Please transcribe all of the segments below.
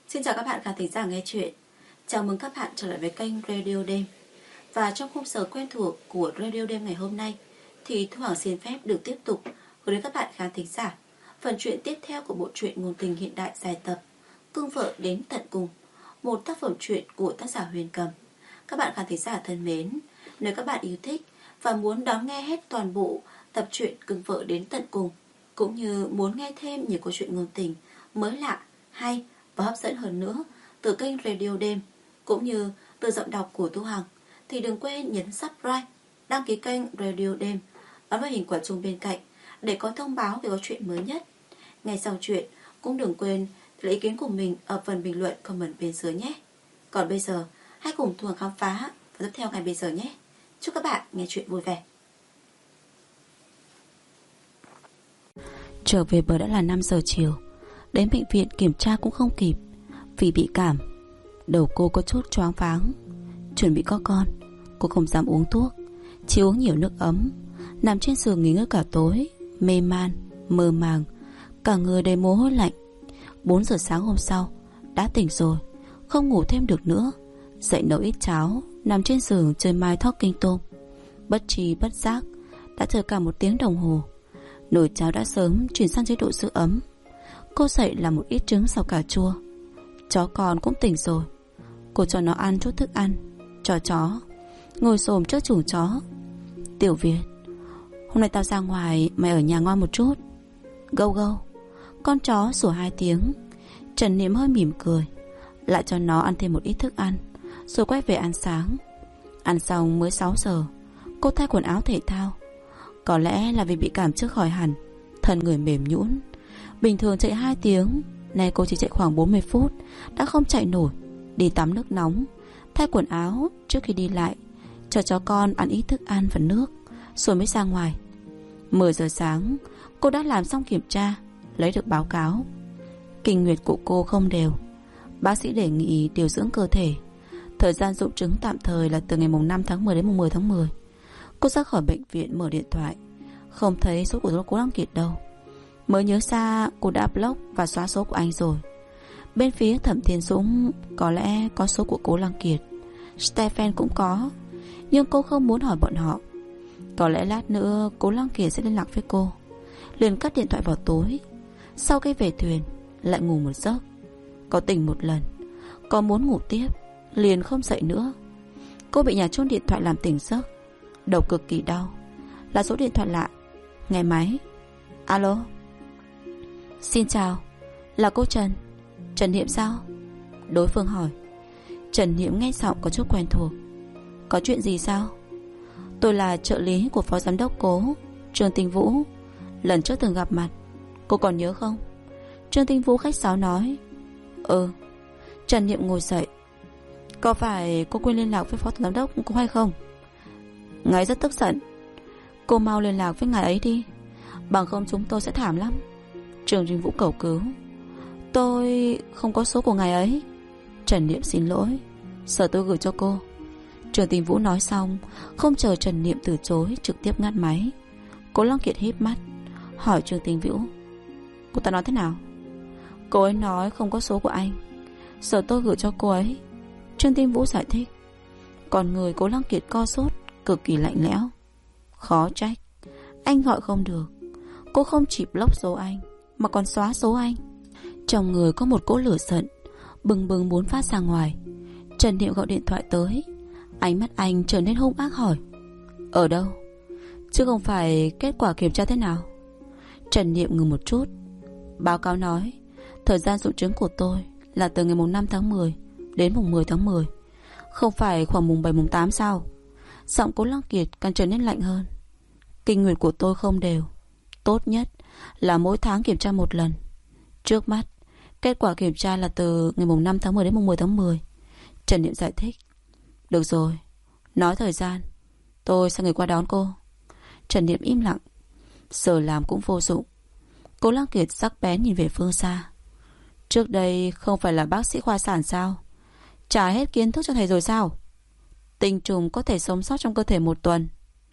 Xin chào các bạn khán thính giả nghe chuyện. Chào mừng các bạn trở lại với kênh Radio Đêm. Và trong khung giờ quen thuộc của Radio Đêm ngày hôm nay thì Thu Hoàng xin phép được tiếp tục gửi đến các bạn khán thính giả phần truyện tiếp theo của bộ truyện ngôn tình hiện đại dài tập Cưng Vợ Đến Tận Cùng, một tác phẩm truyện của tác giả Huyền Cầm. Các bạn khán thính giả thân mến, nếu các bạn yêu thích và muốn đón nghe hết toàn bộ tập truyện Cưng Vợ Đến Tận Cùng, cũng như muốn nghe thêm nhiều câu chuyện ngôn tình mới lạ, hay và hấp dẫn hơn nữa từ kênh Radio Đêm cũng như từ giọng đọc của Thu Hằng, thì đừng quên nhấn subscribe, đăng ký kênh Radio Đêm, ấn vào hình quả chuông bên cạnh để có thông báo về có chuyện mới nhất. Ngay sau chuyện cũng đừng quên lấy ý kiến của mình ở phần bình luận comment bên dưới nhé. Còn bây giờ hãy cùng Thu Hằng khám phá và tiếp theo ngay bây giờ nhé. Chúc các bạn nghe chuyện vui vẻ. Trở về bờ đã là 5 giờ chiều. Đến bệnh viện kiểm tra cũng không kịp vì bị cảm. Đầu cô có chút choáng váng. Chuẩn bị có con, cô không dám uống thuốc, chỉ uống nhiều nước ấm. Nằm trên giường nghỉ ngơi cả tối, mê man, mơ màng, cả người đầy mồ hôi lạnh. 4 giờ sáng hôm sau đã tỉnh rồi, không ngủ thêm được nữa. Dậy nấu ít cháo, nằm trên giường chơi mai talking tôm. Bất tri bất giác đã chờ cả 1 tiếng đồng hồ. Nồi cháo đã sớm chuyển sang chế độ giữ ấm. Cô dậy làm một ít trứng xào cà chua. Chó con cũng tỉnh rồi. Cô cho nó ăn chút thức ăn cho chó, ngồi xổm trước chuồng chó. Tiểu Việt, hôm nay tao ra ngoài, mày ở nhà ngoan một chút. Gâu gâu. Con chó sủa 2 tiếng. Trần Niệm hơi mỉm cười, lại cho nó ăn thêm một ít thức ăn, rồi quay về ăn sáng. Ăn xong mới 6 giờ, cô thay quần áo thể thao. Có lẽ là vì bị cảm trước khỏi hẳn, thân người mềm nhũn. Bình thường chạy 2 tiếng, nay cô chỉ chạy khoảng 40 phút đã không chạy nổi. Đi tắm nước nóng, thay quần áo trước khi đi lại, cho chó con ăn ít thức ăn và nước, rồi mới ra ngoài. 10 giờ sáng, cô đã làm xong kiểm tra, lấy được báo cáo. Kinh nguyệt của cô không đều. Bác sĩ đề nghị điều dưỡng cơ thể. Thời gian dụng trứng tạm thời là từ ngày 5 tháng 10 đến mùng 10 tháng 10. Cô ra khỏi bệnh viện mở điện thoại, không thấy số của Cố Lăng Kiệt đâu. Mới nhớ ra cô đã block và xóa số của anh rồi. Bên phía Thẩm Thiên Dũng có lẽ có số của Cố Lăng Kiệt, Stephen cũng có, nhưng cô không muốn hỏi bọn họ. Có lẽ lát nữa Cố Lăng Kiệt sẽ liên lạc với cô. Liền cắt điện thoại vào tối. Sau khi về thuyền lại ngủ một giấc. Có tỉnh một lần, có muốn ngủ tiếp, liền không dậy nữa. Cô bị nhà chuông điện thoại làm tỉnh giấc. Đầu cực kỳ đau. Là số điện thoại lạ. Nghe máy. Alo. Xin chào, là cô Trần. Trần Niệm sao? Đối phương hỏi. Trần Niệm nghe giọng có chút quen thuộc. Có chuyện gì sao? Tôi là trợ lý của phó giám đốc Cố, Trương Tinh Vũ. Lần trước từng gặp mặt, cô còn nhớ không? Trương Tinh Vũ khách sáo nói. Ừ. Trần Niệm ngồi dậy. Có phải cô quên liên lạc với phó giám đốc cô hay không? Ngài rất tức giận. Cô mau liên lạc với ngài ấy đi, bằng không chúng tôi sẽ thảm lắm. Trương Tinh Vũ cầu cứu. Tôi không có số của ngài ấy. Trần Niệm xin lỗi, sợ tôi gửi cho cô. Trương Tinh Vũ nói xong, không chờ Trần Niệm từ chối, trực tiếp ngắt máy. Cố Lăng Kiệt híp mắt hỏi Trương Tinh Vũ. Cô ta nói thế nào? Cô ấy nói không có số của anh, sợ tôi gửi cho cô ấy. Trương Tinh Vũ giải thích. Còn người Cố Lăng Kiệt co sốt, cực kỳ lạnh lẽo. Khó trách anh gọi không được. Cô không chỉ block số anh, mà còn xóa số anh. Trong người có một cỗ lửa giận bừng bừng muốn phát ra ngoài. Trần Niệm gọi điện thoại tới. Ánh mắt anh trở nên hung ác hỏi. Ở đâu? Chứ không phải kết quả kiểm tra thế nào? Trần Niệm ngừng một chút. Báo cáo nói thời gian dụng trứng của tôi là từ ngày 5 tháng 10 đến mùng 10 tháng 10, không phải khoảng mùng 7 mùng 8 sao? Giọng Cố Lăng Kiệt càng trở nên lạnh hơn. Kinh nguyệt của tôi không đều. Tốt nhất là mỗi tháng kiểm tra 1 lần. Trước mắt kết quả kiểm tra là từ ngày 5 tháng 10 đến mùng 10 tháng 10. Trần Niệm giải thích. Được rồi, nói thời gian, tôi sẽ người qua đón cô. Trần Niệm im lặng. Giờ làm cũng vô dụng. Cố Lăng Kiệt sắc bén nhìn về phương xa. Trước đây không phải là bác sĩ khoa sản sao? Trả hết kiến thức cho thầy rồi sao? Tinh trùng có thể sống sót trong cơ thể 1 tuần.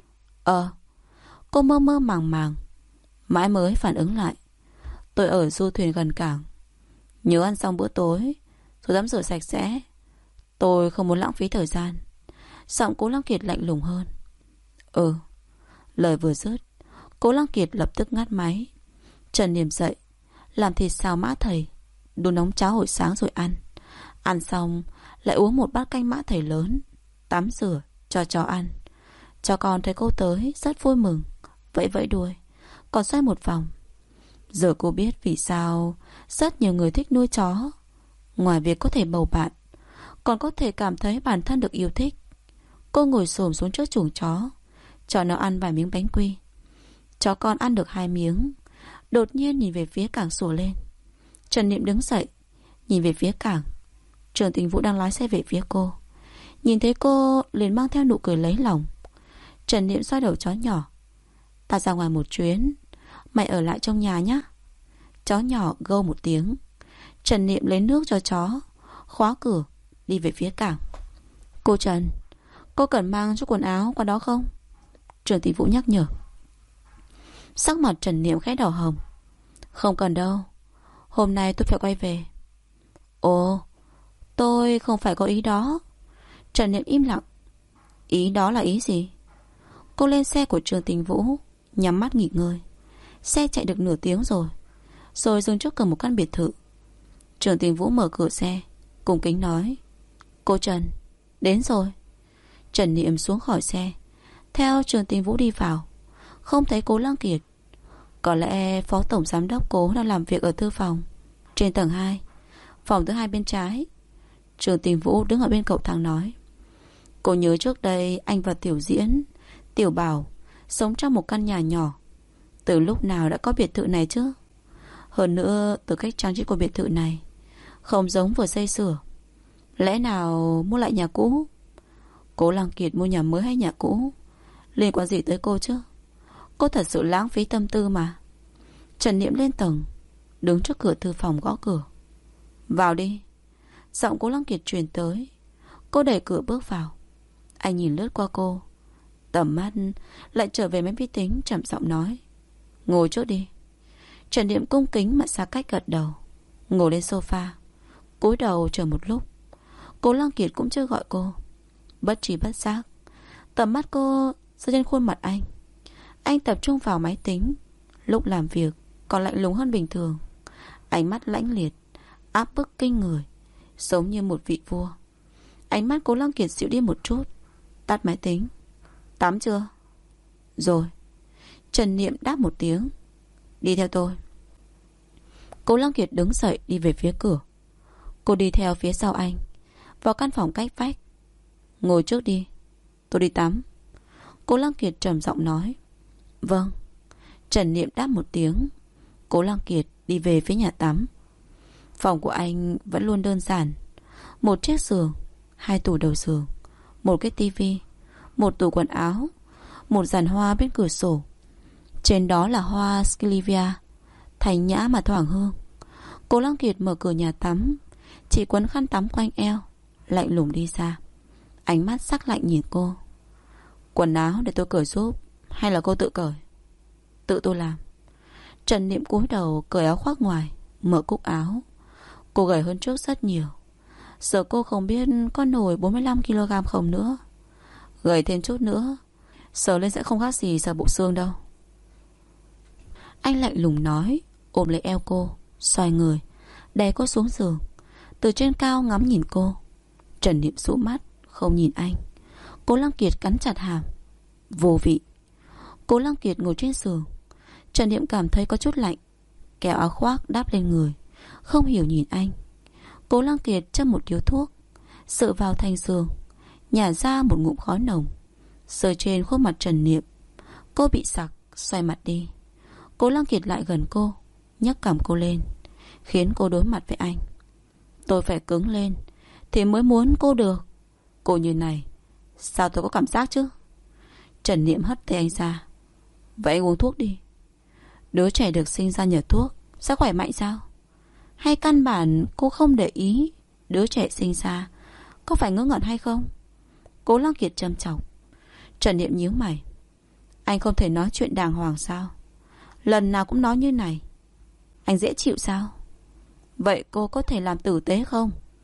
Cô mơ mơ màng màng, mãi mới phản ứng lại. Tôi ở du thuyền gần cảng, nhớ ăn xong bữa tối rồi tắm rửa sạch sẽ. Tôi không muốn lãng phí thời gian. Giọng Cố Lăng Kiệt lạnh lùng hơn. Ừ. Lời vừa dứt, Cố Lăng Kiệt lập tức ngắt máy. Trần Niệm dậy, làm thịt xào mã thầy, đun nóng cháo hồi sáng rồi ăn. Ăn xong lại uống một bát canh mã thầy lớn, tắm rửa, cho chó ăn. Chó con thấy cô tới rất vui mừng, vẫy vẫy đuôi, còn xoay một vòng. Giờ cô biết vì sao rất nhiều người thích nuôi chó. Ngoài việc có thể bầu bạn, còn có thể cảm thấy bản thân được yêu thích. Cô ngồi xổm xuống trước chuồng chó, cho nó ăn vài miếng bánh quy. Chó con ăn được 2 miếng, đột nhiên nhìn về phía cảng sủa lên. Trần Niệm đứng dậy, nhìn về phía cảng. Trường Tình Vũ đang lái xe về phía cô. Nhìn thấy cô liền mang theo nụ cười lấy lòng. Trần Niệm xoay đầu chó nhỏ. Ta ra ngoài một chuyến, mày ở lại trong nhà nhé. Chó nhỏ gâu một tiếng. Trần Niệm lấy nước cho chó, khóa cửa, đi về phía cảng. Cô Trần, cô cần mang chút quần áo qua đó không? Trường Tình Vũ nhắc nhở. Sắc mặt Trần Niệm khẽ đỏ hồng. Không cần đâu, hôm nay tôi phải quay về. Ồ, tôi không phải có ý đó. Trần Niệm im lặng. Ý đó là ý gì? Cô lên xe của Trường Tình Vũ, nhắm mắt nghỉ ngơi. Xe chạy được nửa tiếng rồi dừng trước cửa một căn biệt thự. Trường Tình Vũ mở cửa xe, cung kính nói. Cô Trần, đến rồi. Trần Niệm xuống khỏi xe, theo Trường Tình Vũ đi vào. Không thấy Cố Lăng Kiệt. Có lẽ Phó Tổng Giám đốc Cố đang làm việc ở thư phòng trên tầng 2, phòng thứ 2 bên trái. Trường Tình Vũ đứng ở bên cầu thang nói. Cô nhớ trước đây anh và Tiểu Diễn, Tiểu Bảo sống trong một căn nhà nhỏ. Từ lúc nào đã có biệt thự này chứ? Hơn nữa, từ cách trang trí của biệt thự này không giống vừa xây sửa. Lẽ nào mua lại nhà cũ? Cố Lăng Kiệt mua nhà mới hay nhà cũ, liên quan gì tới cô chứ? Cô thật sự lãng phí tâm tư mà. Trần Niệm lên tầng, đứng trước cửa thư phòng gõ cửa. Vào đi. Giọng Cố Lăng Kiệt truyền tới. Cô đẩy cửa bước vào. Anh nhìn lướt qua cô, tầm mắt lại trở về máy vi tính, trầm giọng nói. Ngồi trước đi. Trần Niệm cung kính mà xa cách gật đầu, ngồi lên sofa, cúi đầu chờ một lúc. Cố Lăng Kiệt cũng chưa gọi cô. Bất trí bất giác, tầm mắt cô rơi trên khuôn mặt anh. Anh tập trung vào máy tính. Lúc làm việc còn lạnh lùng hơn bình thường. Ánh mắt lãnh liệt, áp bức kinh người, giống như một vị vua. Ánh mắt Cố Lăng Kiệt dịu đi một chút. Tắt máy tính. Tắm chưa? Rồi. Trần Niệm đáp một tiếng. Đi theo tôi. Cố Lăng Kiệt đứng dậy đi về phía cửa. Cô đi theo phía sau anh, vào căn phòng cách vách. Ngồi trước đi, tôi đi tắm. Cố Lăng Kiệt trầm giọng nói. Vâng. Trần Niệm đáp một tiếng. Cố Lăng Kiệt đi về phía nhà tắm. Phòng của anh vẫn luôn đơn giản. Một chiếc giường, 2 tủ đầu giường, một cái tivi, một tủ quần áo, một giàn hoa bên cửa sổ. Trên đó là hoa Sclivia, thanh nhã mà thoảng hương. Cố Lăng Kiệt mở cửa nhà tắm, chỉ quấn khăn tắm quanh eo, lạnh lùng đi ra. Ánh mắt sắc lạnh nhìn cô. Quần áo để tôi cởi giúp, hay là cô tự cởi? Tự tôi làm. Trần Niệm cúi đầu cởi áo khoác ngoài, mở cúc áo. Cô gầy hơn trước rất nhiều. Giờ cô không biết có nổi 45kg không nữa. Gầy thêm chút nữa, sờ lên sẽ không khác gì sờ bộ xương đâu. Anh lạnh lùng nói, ôm lấy eo cô, xoay người, đè cô xuống giường, từ trên cao ngắm nhìn cô. Trần Niệm dụ mắt, không nhìn anh. Cố Lăng Kiệt cắn chặt hàm. Vô vị. Cố Lăng Kiệt ngồi trên giường. Trần Niệm cảm thấy có chút lạnh, kéo áo khoác đáp lên người, không hiểu nhìn anh. Cố Lăng Kiệt châm một điếu thuốc, dựa vào thành giường, nhả ra một ngụm khói nồng, rơi trên khuôn mặt Trần Niệm. Cô bị sặc, xoay mặt đi. Cố Lăng Kiệt lại gần cô, nhấc cằm cô lên, khiến cô đối mặt với anh. Tôi phải cứng lên thì mới muốn cô được. Cô như này, sao tôi có cảm giác chứ? Trần Niệm hất tay anh ra. Vậy anh uống thuốc đi. Đứa trẻ được sinh ra nhờ thuốc sẽ khỏe mạnh sao? Hay căn bản cô không để ý đứa trẻ sinh ra có phải ngớ ngẩn hay không? Cố Lăng Kiệt trầm trọng. Trần Niệm nhíu mày. Anh không thể nói chuyện đàng hoàng sao? Lần nào cũng nói như này, anh dễ chịu sao? Vậy cô có thể làm tử tế không?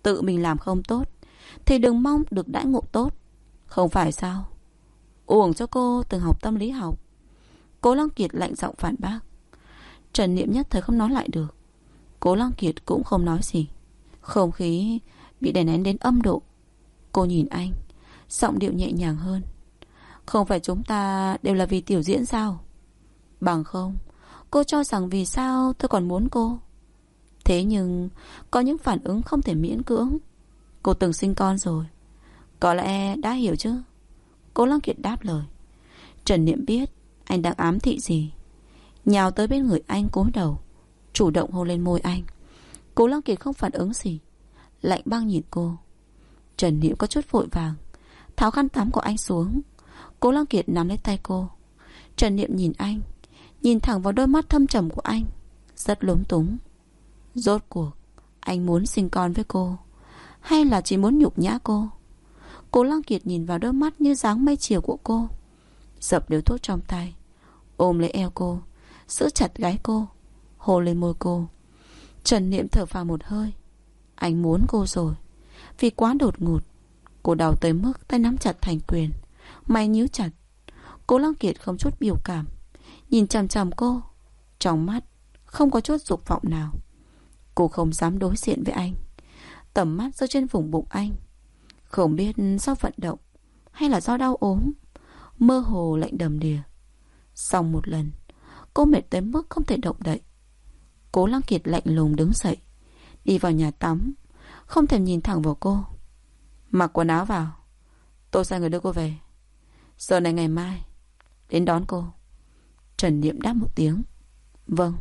Tự mình làm không tốt thì đừng mong được đãi ngộ tốt. Không phải sao? Uổng cho cô từng học tâm lý học. Cố Lăng Kiệt lạnh giọng phản bác. Trần Niệm nhất thời không nói lại được. Cố Lăng Kiệt cũng không nói gì. Không khí bị đè nén đến âm độ. Cô nhìn anh, giọng điệu nhẹ nhàng hơn. Không phải chúng ta đều là vì tiểu diễn sao? Bằng không, cô cho rằng vì sao tôi còn muốn cô? Thế nhưng có những phản ứng không thể miễn cưỡng. Cô từng sinh con rồi, có lẽ đã hiểu chứ? Cố Lăng Kiệt đáp lời. Trần Niệm biết anh đang ám thị gì, nhào tới bên người anh cúi đầu, chủ động hôn lên môi anh. Cố Lăng Kiệt không phản ứng gì, lạnh băng nhìn cô. Trần Niệm có chút vội vàng tháo khăn tắm của anh xuống. Cố Lăng Kiệt nắm lấy tay cô. Trần Niệm nhìn anh, nhìn thẳng vào đôi mắt thâm trầm của anh, rất lúng túng. Rốt cuộc anh muốn sinh con với cô, hay là chỉ muốn nhục nhã cô? Cố Lăng Kiệt nhìn vào đôi mắt như dáng mây chiều của cô, dập điếu thuốc trong tay, ôm lấy eo cô, giữ chặt gáy cô, hôn lên môi cô. Trần Niệm thở phào một hơi. Anh muốn cô rồi. Vì quá đột ngột, cô đau tới mức tay nắm chặt thành quyền, mày nhíu chặt. Cố Lăng Kiệt không chút biểu cảm, nhìn chằm chằm cô, trong mắt không có chút dục vọng nào. Cô không dám đối diện với anh. Tầm mắt rơi trên vùng bụng anh. Không biết do vận động hay là do đau ốm, mơ hồ lạnh đầm đìa. Xong một lần, cô mệt tới mức không thể động đậy. Cố Lăng Kiệt lạnh lùng đứng dậy, đi vào nhà tắm, không thèm nhìn thẳng vào cô. Mặc quần áo vào, tôi sai người đưa cô về. Giờ này ngày mai đến đón cô. Trần Niệm đáp một tiếng. Vâng.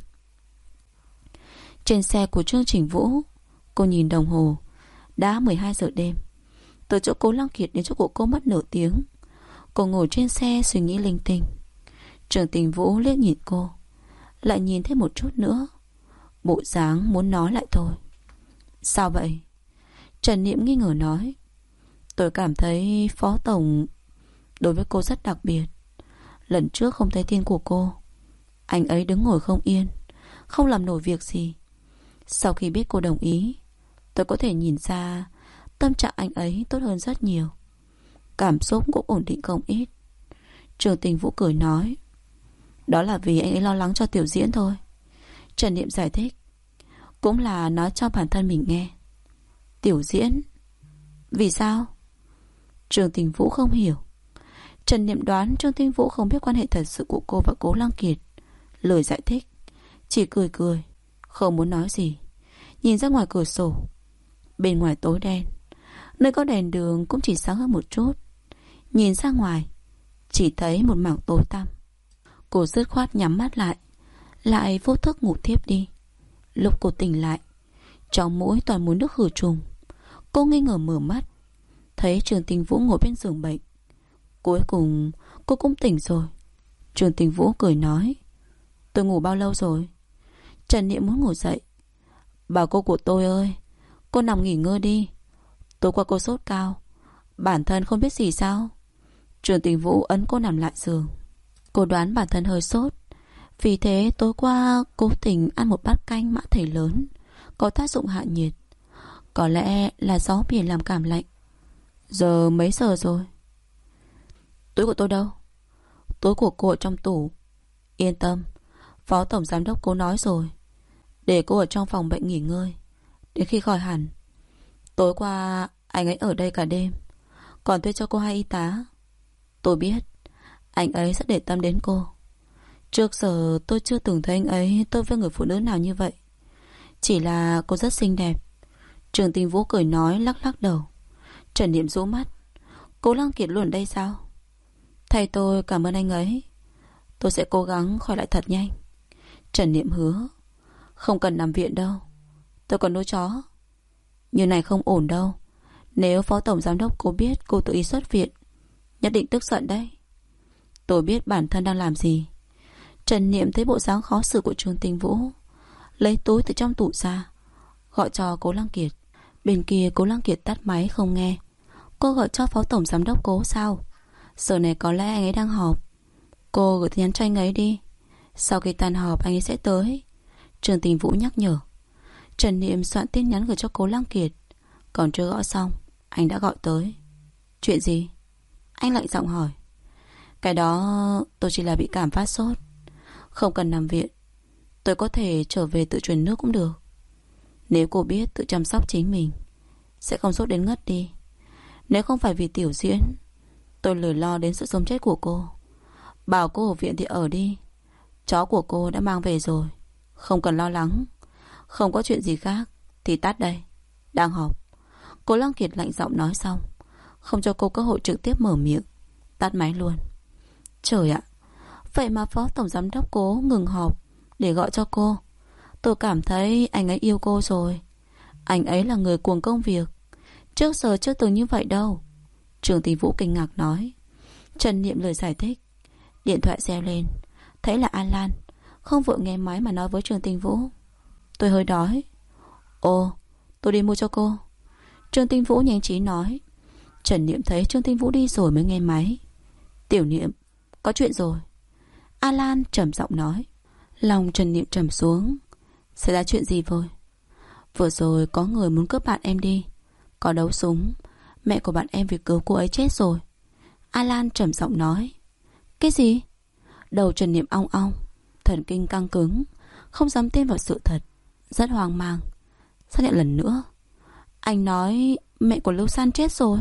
Trên xe của Trương Trình Vũ, cô nhìn đồng hồ, đã 12 giờ đêm. Từ chỗ Cố Lăng Kiệt đến chỗ của cô mất nửa tiếng. Cô ngồi trên xe suy nghĩ linh tinh. Trương Trình Vũ liếc nhìn cô, lại nhìn thêm một chút nữa, bộ dáng muốn nói lại thôi. Sao vậy? Trần Niệm nghi ngờ nói. Tôi cảm thấy Phó Tổng đối với cô rất đặc biệt. Lần trước không thấy tin của cô, anh ấy đứng ngồi không yên, không làm nổi việc gì. Sau khi biết cô đồng ý, tôi có thể nhìn ra tâm trạng anh ấy tốt hơn rất nhiều, cảm xúc cũng ổn định không ít. Trường Tình Vũ cười nói. Đó là vì anh ấy lo lắng cho tiểu diễn thôi. Trần Niệm giải thích. Cũng là nói cho bản thân mình nghe. Tiểu diễn? Vì sao? Trường Tình Vũ không hiểu. Trần Niệm đoán Trương Tinh Vũ không biết quan hệ thật sự của cô và Cố Lăng Kiệt, lời giải thích, chỉ cười cười, không muốn nói gì. Nhìn ra ngoài cửa sổ, bên ngoài tối đen, nơi có đèn đường cũng chỉ sáng hơn một chút. Nhìn ra ngoài, chỉ thấy một mảng tối tăm. Cô dứt khoát nhắm mắt lại vô thức ngủ thiếp đi. Lúc cô tỉnh lại, trong mũi toàn mùi nước khử trùng. Cô nghi ngờ mở mắt, thấy Trường Tinh Vũ ngồi bên giường bệnh. Cuối cùng cô cũng tỉnh rồi. Trường Tinh Vũ cười nói. Tôi ngủ bao lâu rồi? Trần Niệm muốn ngủ dậy. Bảo cô của tôi ơi, cô nằm nghỉ ngơi đi. Tối qua cô sốt cao, bản thân không biết gì sao? Trường Tinh Vũ ấn cô nằm lại giường. Cô đoán bản thân hơi sốt, vì thế tối qua cố tình ăn một bát canh mã thể lớn, có tác dụng hạ nhiệt. Có lẽ là gió biển làm cảm lạnh. Giờ mấy giờ rồi? Túi của tôi đâu? Túi của cô ở trong tủ. Yên tâm, Phó Tổng Giám đốc Cố nói rồi, để cô ở trong phòng bệnh nghỉ ngơi đến khi khỏi hẳn. Tối qua anh ấy ở đây cả đêm, còn thuê cho cô 2 y tá. Tôi biết anh ấy rất để tâm đến cô. Trước giờ tôi chưa từng thấy anh ấy tốt với người phụ nữ nào như vậy. Chỉ là cô rất xinh đẹp. Trường Tinh Vũ cười nói, lắc lắc đầu. Trần Niệm rũ mắt. Cố Lăng Kiệt luôn ở đây sao? Thầy tôi cảm ơn anh ấy. Tôi sẽ cố gắng khỏi lại thật nhanh. Trần Niệm hứa. Không cần nằm viện đâu, tôi còn nuôi chó. Như này không ổn đâu. Nếu Phó Tổng Giám đốc Cố biết cô tự ý xuất viện, nhất định tức giận đấy. Tôi biết bản thân đang làm gì. Trần Niệm thấy bộ dáng khó xử của Trương Tinh Vũ, lấy túi từ trong tủ ra, gọi cho Cố Lăng Kiệt. Bên kia Cố Lăng Kiệt tắt máy không nghe. Cô gọi cho Phó Tổng Giám đốc Cố sao? Giờ này có lẽ anh ấy đang họp. Cô gửi tin nhắn cho anh ấy đi, sau khi tan họp anh ấy sẽ tới. Trương Tinh Vũ nhắc nhở. Trần Niệm soạn tin nhắn gửi cho Cố Lăng Kiệt. Còn chưa gõ xong, anh đã gọi tới. Chuyện gì? Anh lạnh giọng hỏi. Cái đó tôi chỉ là bị cảm phát sốt, không cần nằm viện. Tôi có thể trở về tự truyền nước cũng được. Nếu cô biết tự chăm sóc chính mình, sẽ không sốt đến ngất đi. Nếu không phải vì Tiểu Diễn, tôi lười lo đến sự sống chết của cô. Bảo cô ở viện thì ở đi. Chó của cô đã mang về rồi, không cần lo lắng. Không có chuyện gì khác thì tắt đây, đang họp. Cố Lăng Kiệt lạnh giọng nói xong, không cho cô cơ hội trực tiếp mở miệng, tắt máy luôn. Trời ạ, vậy mà Phó Tổng Giám đốc Cố ngừng họp để gọi cho cô. Tôi cảm thấy anh ấy yêu cô rồi. Anh ấy là người cuồng công việc, trước giờ chưa từng như vậy đâu. Trường Tình Vũ kinh ngạc nói. Trần Niệm lời giải thích. Điện thoại reo lên, thấy là An Lan, không vội nghe máy mà nói với Trường Tình Vũ. Tôi hơi đói. Ồ, tôi đi mua cho cô. Trương Tinh Vũ nhanh trí nói. Trần Niệm thấy Trương Tinh Vũ đi rồi mới nghe máy. Tiểu Niệm, có chuyện rồi. An Lan trầm giọng nói. Lòng Trần Niệm trầm xuống. Xảy ra chuyện gì vậy? Vừa rồi có người muốn cướp bạn em đi, có đấu súng. Mẹ của bạn em vì cứu cô ấy chết rồi. An Lan trầm giọng nói. Cái gì? Đầu Trần Niệm ong ong, thần kinh căng cứng, không dám tin vào sự thật, rất hoang mang. Xác nhận lần nữa. Anh nói mẹ của Lưu San chết rồi.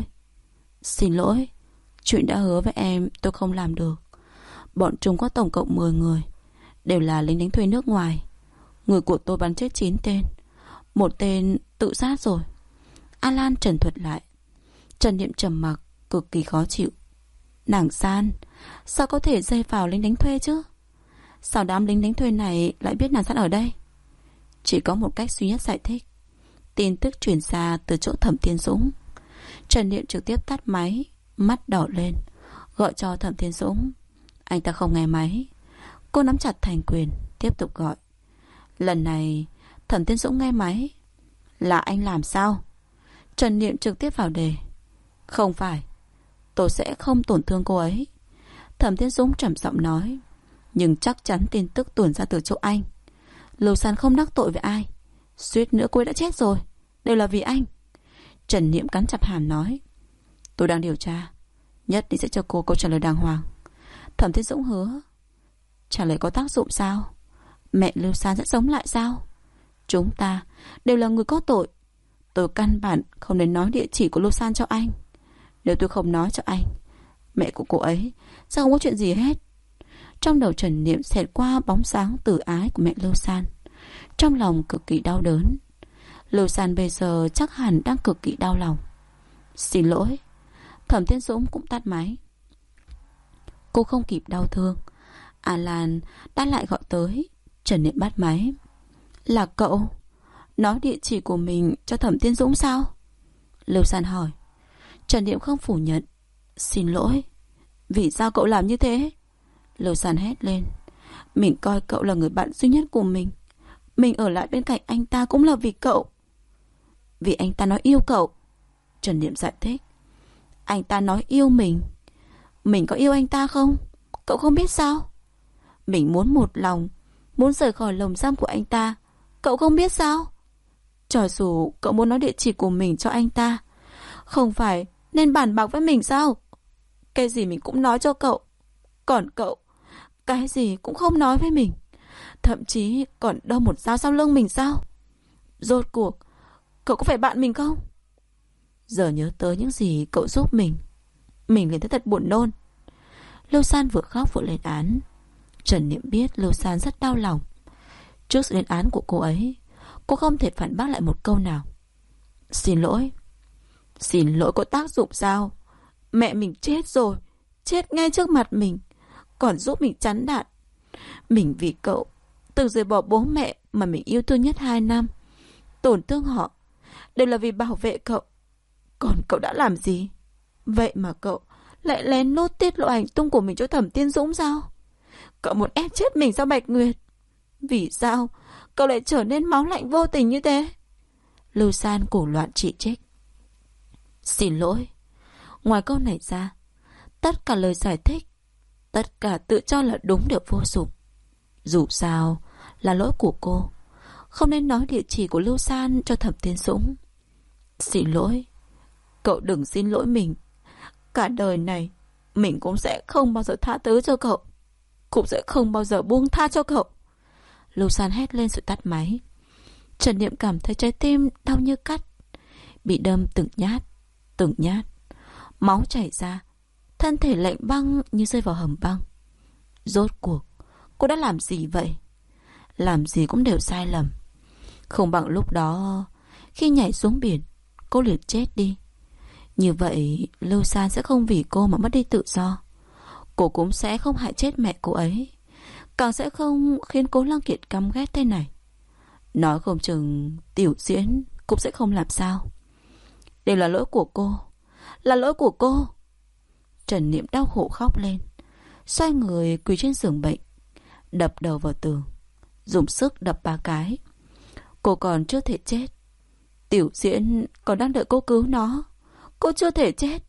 Xin lỗi, chuyện đã hứa với em tôi không làm được. Bọn chúng có tổng cộng 10 người, đều là lính đánh thuê nước ngoài. Người của tôi bắn chết 9 tên, một tên tự sát rồi. An Lan trần thuật lại. Trần Niệm trầm mặc, cực kỳ khó chịu. Nàng San, sao có thể dây vào lính đánh thuê chứ? Sao đám lính đánh thuê này lại biết nàng San ở đây? Chỉ có một cách duy nhất giải thích. Tin tức truyền ra từ chỗ Thẩm Thiên Dũng. Trần Niệm trực tiếp tắt máy, mắt đỏ lên, gọi cho Thẩm Thiên Dũng. Anh ta không nghe máy. Cô nắm chặt thành quyền, tiếp tục gọi. Lần này Thẩm Thiên Dũng nghe máy. Là anh làm sao? Trần Niệm trực tiếp vào đề. Không phải, tôi sẽ không tổn thương cô ấy. Thẩm Thiên Dũng trầm giọng nói. Nhưng chắc chắn tin tức tuồn ra từ chỗ anh. Lưu San không đắc tội với ai, suýt nữa cô ấy đã chết rồi, đều là vì anh. Trần Niệm cắn chặt hàm nói. Tôi đang điều tra, nhất định sẽ cho cô câu trả lời đàng hoàng. Thẩm Thiên Dũng hứa. Trả lời có tác dụng sao? Mẹ Lưu San sẽ sống lại sao? Chúng ta đều là người có tội. Tôi căn bản không nên nói địa chỉ của Lưu San cho anh. Nếu tôi không nói cho anh, mẹ của cô ấy sẽ không có chuyện gì hết. Trong đầu Trần Niệm xẹt qua bóng sáng từ ái của mẹ Lưu San. Trong lòng cực kỳ đau đớn. Lưu San bây giờ chắc hẳn đang cực kỳ đau lòng. Xin lỗi. Thẩm Thiên Dũng cũng tắt máy. Cô không kịp đau thương. An Lan đã lại gọi tới. Trần Niệm bắt máy. Là cậu nói địa chỉ của mình cho Thẩm Thiên Dũng sao? Lưu San hỏi. Trần Niệm không phủ nhận. Xin lỗi. Vì sao cậu làm như thế? Lưu San hét lên. Mình coi cậu là người bạn duy nhất của mình. Mình ở lại bên cạnh anh ta cũng là vì cậu. Vì anh ta nói yêu cậu. Trần Niệm giải thích. Anh ta nói yêu mình. Mình có yêu anh ta không? Cậu không biết sao? Mình muốn một lòng, muốn rời khỏi lồng giam của anh ta. Cậu không biết sao? Cho dù cậu muốn nói địa chỉ của mình cho anh ta, không phải nên bàn bạc với mình sao? Cái gì mình cũng nói cho cậu. Còn cậu, cái gì cũng không nói với mình. Thậm chí còn đâm một dao sau lưng mình sao? Rốt cuộc cậu có phải bạn mình không? Giờ nhớ tới những gì cậu giúp mình liền thấy thật buồn nôn. Lưu San vừa khóc vừa lên án. Trần Niệm biết Lưu San rất đau lòng. Trước sự lên án của cô ấy, cô không thể phản bác lại một câu nào. Xin lỗi. Xin lỗi có tác dụng sao? Mẹ mình chết rồi, chết ngay trước mặt mình, còn giúp mình chắn đạn. Mình vì cậu từng rời bỏ bố mẹ mà mình yêu thương nhất 2 năm, tổn thương họ đều là vì bảo vệ cậu. Còn cậu đã làm gì? Vậy mà cậu lại lén lút tiết lộ hành tung của mình cho Thẩm Thiên Dũng sao? Cậu muốn ép chết mình sao Bạch Nguyệt? Vì sao cậu lại trở nên máu lạnh vô tình như thế? Lưu San cổ loạn chỉ trích. Xin lỗi. Ngoài câu này ra, tất cả lời giải thích, tất cả tự cho là đúng đều vô dụng. Dù sao là lỗi của cô, không nên nói địa chỉ của Lưu San cho Thẩm Thiên Dũng. Xin lỗi. Cậu đừng xin lỗi mình. Cả đời này mình cũng sẽ không bao giờ tha thứ cho cậu, cũng sẽ không bao giờ buông tha cho cậu. Lưu San hét lên rồi tắt máy. Trần Niệm cảm thấy trái tim đau như cắt, bị đâm từng nhát, từng nhát. Máu chảy ra, thân thể lạnh băng như rơi vào hầm băng. Rốt cuộc cô đã làm gì vậy? Làm gì cũng đều sai lầm. Không bằng lúc đó, khi nhảy xuống biển, cô liền chết đi. Như vậy Lưu San sẽ không vì cô mà mất đi tự do. Cô cũng sẽ không hại chết mẹ cô ấy, càng sẽ không khiến Cố Lăng Kiệt căm ghét thế này. Nói không chừng Tiểu Diễn cũng sẽ không làm sao. Đều là lỗi của cô, là lỗi của cô. Trần Niệm đau khổ khóc lên, xoay người quỳ trên giường bệnh, đập đầu vào tường, dùng sức đập 3 cái. Cô còn chưa thể chết. Tiểu Diễn còn đang đợi cô cứu nó. Cô chưa thể chết.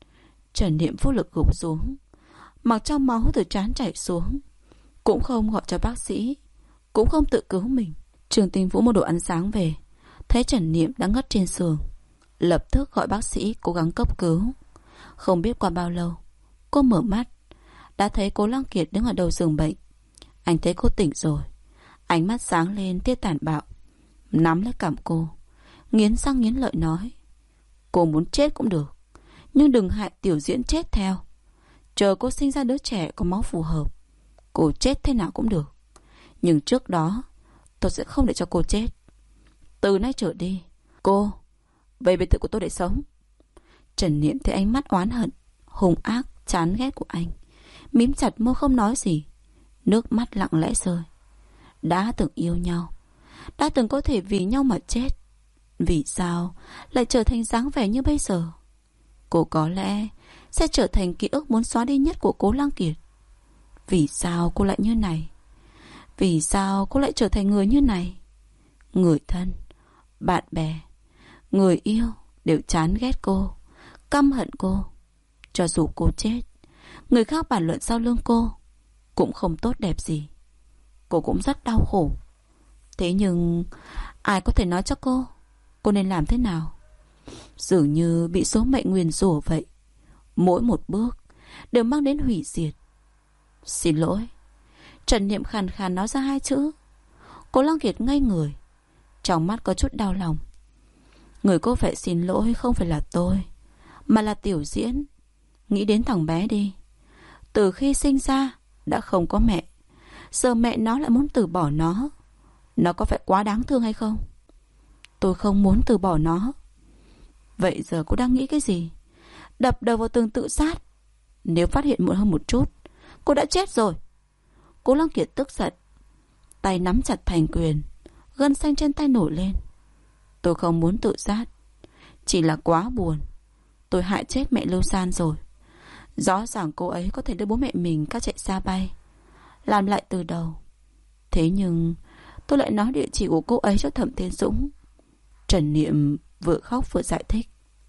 Trần Niệm vô lực gục xuống, mặc cho máu từ trán chảy xuống. Cũng không gọi cho bác sĩ, cũng không tự cứu mình. Trường Tinh Vũ mua đồ ăn sáng về, thấy Trần Niệm đang ngất trên giường, lập tức gọi bác sĩ cố gắng cấp cứu. Không biết qua bao lâu, cô mở mắt, đã thấy Cố Lăng Kiệt đứng ở đầu giường bệnh. Anh thấy cô tỉnh rồi, ánh mắt sáng lên tia tàn bạo, nắm lấy cằm cô, nghiến răng nghiến lợi nói: cô muốn chết cũng được, nhưng đừng hại Tiểu Diễn chết theo. Chờ cô sinh ra đứa trẻ có máu phù hợp, cô chết thế nào cũng được, nhưng trước đó tôi sẽ không để cho cô chết. Từ nay trở đi, cô về biệt thự của tôi để sống. Trần Niệm thấy ánh mắt oán hận, hung ác, chán ghét của anh, mím chặt môi không nói gì, nước mắt lặng lẽ rơi. Đã từng yêu nhau, đã từng có thể vì nhau mà chết, vì sao lại trở thành dáng vẻ như bây giờ? Cô có lẽ sẽ trở thành ký ức muốn xóa đi nhất của Cố Lăng Kiệt. Vì sao cô lại như này? Vì sao cô lại trở thành người như này? Người thân, bạn bè, người yêu đều chán ghét cô, căm hận cô. Cho dù cô chết, người khác bàn luận sau lưng cô cũng không tốt đẹp gì. Cô cũng rất đau khổ. Thế nhưng ai có thể nói cho cô nên làm thế nào? Dường như bị số mệnh nguyền rủa vậy. Mỗi một bước đều mang đến hủy diệt. Xin lỗi. Trần Niệm khàn khàn nói ra 2 chữ. Cố Lăng Kiệt ngây người, trong mắt có chút đau lòng. Người cô phải xin lỗi không phải là tôi, mà là Tiểu Diễn. Nghĩ đến thằng bé đi. Từ khi sinh ra đã không có mẹ, giờ mẹ nó lại muốn từ bỏ nó. Nó có phải quá đáng thương hay không? Tôi không muốn từ bỏ nó. Vậy giờ cô đang nghĩ cái gì? Đập đầu vào tường tự sát. Nếu phát hiện muộn hơn một chút, cô đã chết rồi. Cố Lăng Kiệt tức giận, tay nắm chặt thành quyền, gân xanh trên tay nổi lên. Tôi không muốn tự sát, chỉ là quá buồn. Tôi hại chết mẹ Lưu San rồi. Rõ ràng cô ấy có thể đưa bố mẹ mình các chạy xa bay, làm lại từ đầu. Thế nhưng tôi lại nói địa chỉ của cô ấy cho Thẩm Thiên Dũng. Trần Niệm vừa khóc vừa giải thích.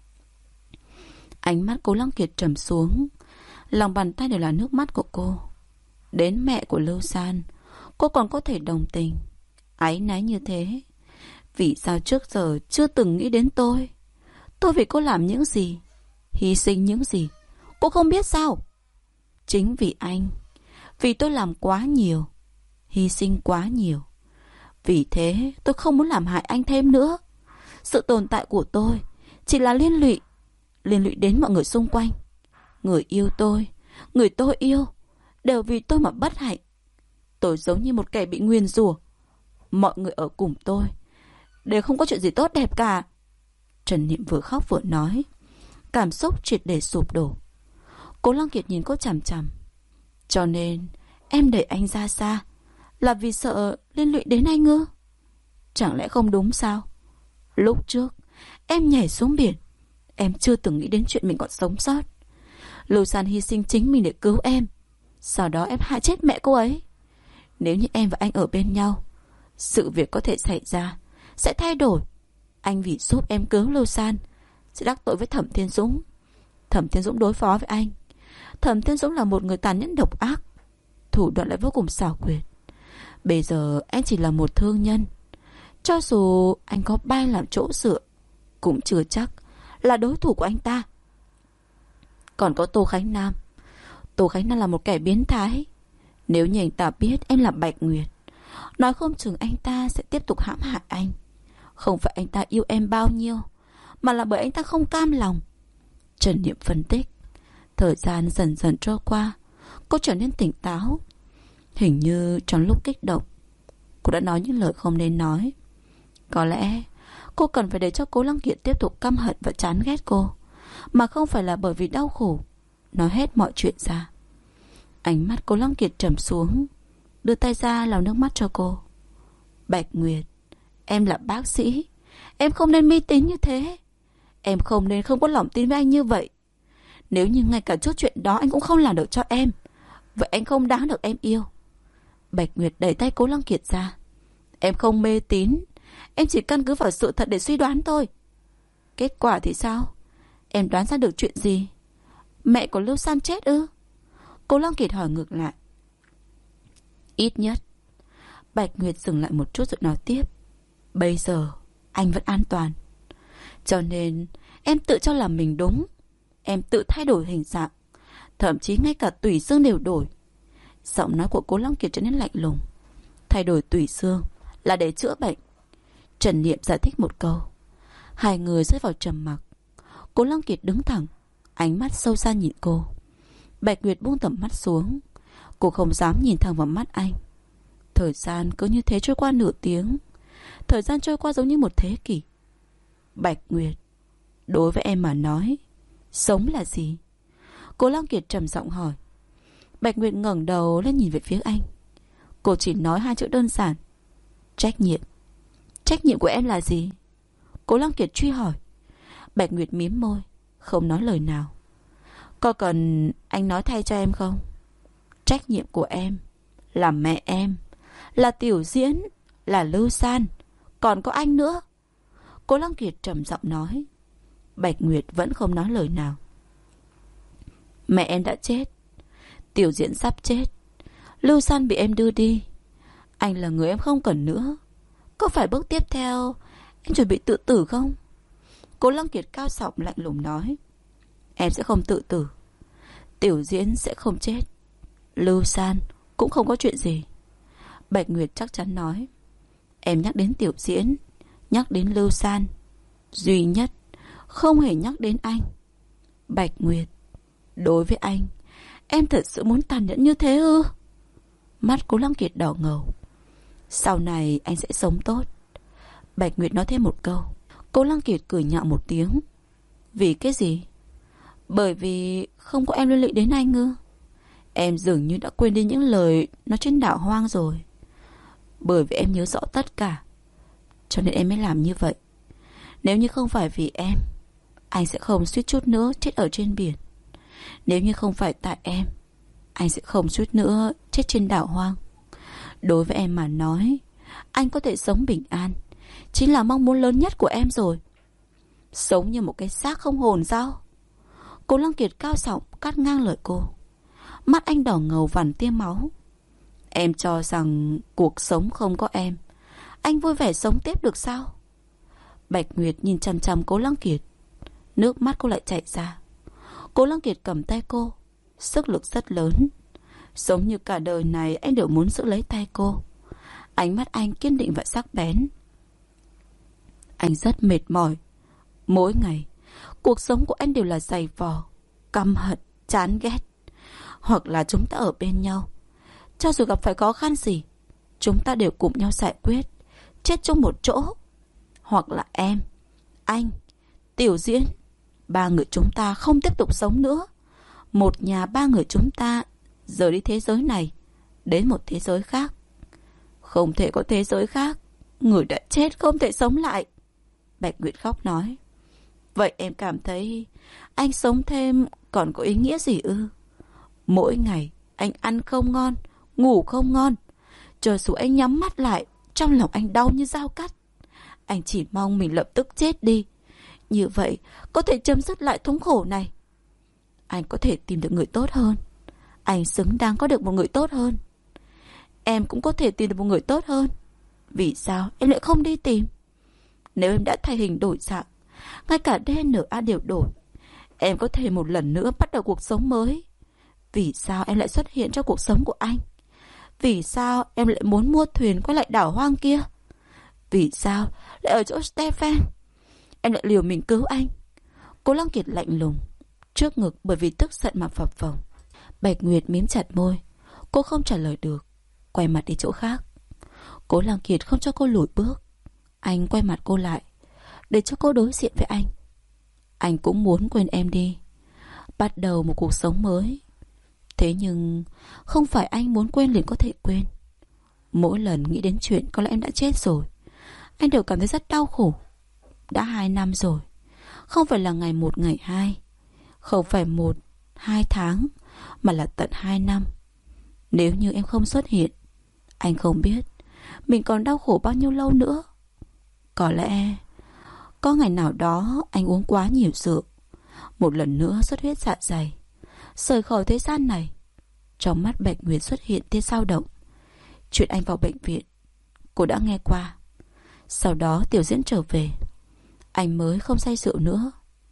Ánh mắt Cố Lăng Kiệt trầm xuống, lòng bàn tay đều là nước mắt của cô. Đến mẹ của Lưu San cô còn có thể đồng tình, áy náy như thế. Vì sao trước giờ chưa từng nghĩ đến tôi? Tôi vì cô làm những gì, hy sinh những gì, cô không biết sao? Chính vì anh, vì tôi làm quá nhiều, hy sinh quá nhiều. Vì thế tôi không muốn làm hại anh thêm nữa. Sự tồn tại của tôi chỉ là liên lụy đến mọi người xung quanh. Người yêu tôi, người tôi yêu đều vì tôi mà bất hạnh. Tôi giống như một kẻ bị nguyền rủa. Mọi người ở cùng tôi đều không có chuyện gì tốt đẹp cả. Trần Niệm vừa khóc vừa nói, cảm xúc triệt để sụp đổ. Cố Lăng Kiệt nhìn cô chằm chằm. Cho nên em đẩy anh ra xa là vì sợ liên lụy đến anh ư? Chẳng lẽ không đúng sao? Lúc trước em nhảy xuống biển, em chưa từng nghĩ đến chuyện mình còn sống sót. Lưu San hy sinh chính mình để cứu em, sau đó em hại chết mẹ cô ấy. Nếu như em và anh ở bên nhau, sự việc có thể xảy ra, sẽ thay đổi. Anh vì giúp em cứu Lưu San sẽ đắc tội với Thẩm Thiên Dũng. Thẩm Thiên Dũng đối phó với anh. Thẩm Thiên Dũng là một người tàn nhẫn độc ác, thủ đoạn lại vô cùng xảo quyệt. Bây giờ anh chỉ là một thương nhân. Cho dù anh có bay làm chỗ dựa cũng chưa chắc là đối thủ của anh ta. Còn có Tô Khánh Nam. Tô Khánh Nam là một kẻ biến thái. Nếu như anh ta biết em là Bạch Nguyệt, nói không chừng anh ta sẽ tiếp tục hãm hại anh. Không phải anh ta yêu em bao nhiêu, mà là bởi anh ta không cam lòng. Trần Niệm phân tích. Thời gian dần dần trôi qua, cô trở nên tỉnh táo. Hình như trong lúc kích động, cô đã nói những lời không nên nói. Có lẽ cô cần phải để cho Cố Lăng Kiệt tiếp tục căm hận và chán ghét cô, mà không phải là bởi vì đau khổ. Nói hết mọi chuyện ra. Ánh mắt Cố Lăng Kiệt trầm xuống, đưa tay ra lau nước mắt cho cô. Bạch Nguyệt, em là bác sĩ, em không nên mê tín như thế. Em không nên không có lòng tin với anh như vậy. Nếu như ngay cả chút chuyện đó anh cũng không làm được cho em, vậy anh không đáng được em yêu. Bạch Nguyệt đẩy tay Cố Lăng Kiệt ra. Em không mê tín, em chỉ căn cứ vào sự thật để suy đoán thôi. Kết quả thì sao? Em đoán ra được chuyện gì? Mẹ của Lưu San chết ư? Cố Lăng Kiệt hỏi ngược lại. Ít nhất. Bạch Nguyệt dừng lại một chút rồi nói tiếp. Bây giờ anh vẫn an toàn, cho nên em tự cho là mình đúng. Em tự thay đổi hình dạng, thậm chí ngay cả tủy xương đều đổi. Giọng nói của Cố Lăng Kiệt trở nên lạnh lùng. Thay đổi tủy xương là để chữa bệnh. Trần Niệm giải thích một câu. Hai người rơi vào trầm mặc. Cố Lăng Kiệt đứng thẳng, ánh mắt sâu xa nhìn cô. Bạch Nguyệt buông tầm mắt xuống. Cô không dám nhìn thẳng vào mắt anh. Thời gian cứ như thế trôi qua nửa tiếng. Thời gian trôi qua giống như một thế kỷ. Bạch Nguyệt, đối với em mà nói, sống là gì? Cố Lăng Kiệt trầm giọng hỏi. Bạch Nguyệt ngẩng đầu lên nhìn về phía anh. Cô chỉ nói hai chữ đơn giản. Trách nhiệm. Trách nhiệm của em là gì? Cố Lăng Kiệt truy hỏi. Bạch Nguyệt mím môi, không nói lời nào. Có cần anh nói thay cho em không? Trách nhiệm của em là mẹ em, là Tiểu Diễn, là Lưu San, còn có anh nữa. Cố Lăng Kiệt trầm giọng nói. Bạch Nguyệt vẫn không nói lời nào. Mẹ em đã chết, Tiểu Diễn sắp chết, Lưu San bị em đưa đi. Anh là người em không cần nữa. Có phải bước tiếp theo em chuẩn bị tự tử không? Cố Lăng Kiệt cao giọng lạnh lùng nói. Em sẽ không tự tử, Tiểu Diễn sẽ không chết, Lưu San cũng không có chuyện gì. Bạch Nguyệt chắc chắn nói. Em nhắc đến Tiểu Diễn, nhắc đến Lưu San, duy nhất không hề nhắc đến anh. Bạch Nguyệt, đối với anh, em thật sự muốn tàn nhẫn như thế ư? Mắt Cố Lăng Kiệt đỏ ngầu. Sau này anh sẽ sống tốt. Bạch Nguyệt nói thêm một câu. Cố Lăng Kiệt cười nhạo một tiếng. Vì cái gì? Bởi vì không có em liên lụy đến anh ư? Em dường như đã quên đi những lời nói trên đảo hoang rồi. Bởi vì em nhớ rõ tất cả, cho nên em mới làm như vậy. Nếu như không phải vì em, anh sẽ không suýt chút nữa chết ở trên biển. Nếu như không phải tại em, anh sẽ không suýt nữa chết trên đảo hoang. Đối với em mà nói, anh có thể sống bình an chính là mong muốn lớn nhất của em rồi. Sống như một cái xác không hồn sao? Cố Lăng Kiệt cao giọng cắt ngang lời cô. Mắt anh đỏ ngầu vằn tia máu. Em cho rằng cuộc sống không có em, anh vui vẻ sống tiếp được sao? Bạch Nguyệt nhìn chằm chằm Cố Lăng Kiệt. Nước mắt cô lại chảy ra. Cố Lăng Kiệt cầm tay cô, sức lực rất lớn, giống như cả đời này anh đều muốn giữ lấy tay cô. Ánh mắt anh kiên định và sắc bén. Anh rất mệt mỏi. Mỗi ngày cuộc sống của anh đều là dày vò, căm hận, chán ghét. Hoặc là chúng ta ở bên nhau, cho dù gặp phải khó khăn gì, chúng ta đều cùng nhau giải quyết, chết chung một chỗ. Hoặc là em, anh, Tiểu Diễn, ba người chúng ta không tiếp tục sống nữa. Một nhà ba người chúng ta rời đi thế giới này, đến một thế giới khác. Không thể có thế giới khác, người đã chết không thể sống lại. Bạch Nguyệt khóc nói. Vậy em cảm thấy anh sống thêm còn có ý nghĩa gì ư? Mỗi ngày anh ăn không ngon, ngủ không ngon. Cho dù anh nhắm mắt lại, trong lòng anh đau như dao cắt. Anh chỉ mong mình lập tức chết đi, như vậy có thể chấm dứt lại thống khổ này. Anh có thể tìm được người tốt hơn. Anh xứng đáng có được một người tốt hơn. Em cũng có thể tìm được một người tốt hơn. Vì sao em lại không đi tìm? Nếu em đã thay hình đổi dạng, ngay cả DNA đều đổi. Em có thể một lần nữa bắt đầu cuộc sống mới. Vì sao em lại xuất hiện trong cuộc sống của anh? Vì sao em lại muốn mua thuyền quay lại đảo hoang kia? Vì sao lại ở chỗ Stefan? Em lại liều mình cứu anh. Cố Lăng Kiệt lạnh lùng, trước ngực bởi vì tức giận mà phập phồng. Bạch Nguyệt mím chặt môi. Cô không trả lời được, quay mặt đi chỗ khác. Cố Lăng Kiệt không cho cô lùi bước. Anh quay mặt cô lại, để cho cô đối diện với anh. Anh cũng muốn quên em đi, bắt đầu một cuộc sống mới. Thế nhưng không phải anh muốn quên liền có thể quên. Mỗi lần nghĩ đến chuyện có lẽ em đã chết rồi, anh đều cảm thấy rất đau khổ. Đã 2 năm rồi, không phải là ngày 1 ngày 2, không phải 1, 2 tháng, mà là tận 2 năm. Nếu như em không xuất hiện, anh không biết mình còn đau khổ bao nhiêu lâu nữa. Có lẽ có ngày nào đó anh uống quá nhiều rượu, một lần nữa xuất huyết dạ dày, rời khỏi thế gian này. Trong mắt Bạch Nguyệt xuất hiện tia dao động. Chuyện anh vào bệnh viện cô đã nghe qua. Sau đó Tiểu Diễn trở về, anh mới không say rượu nữa.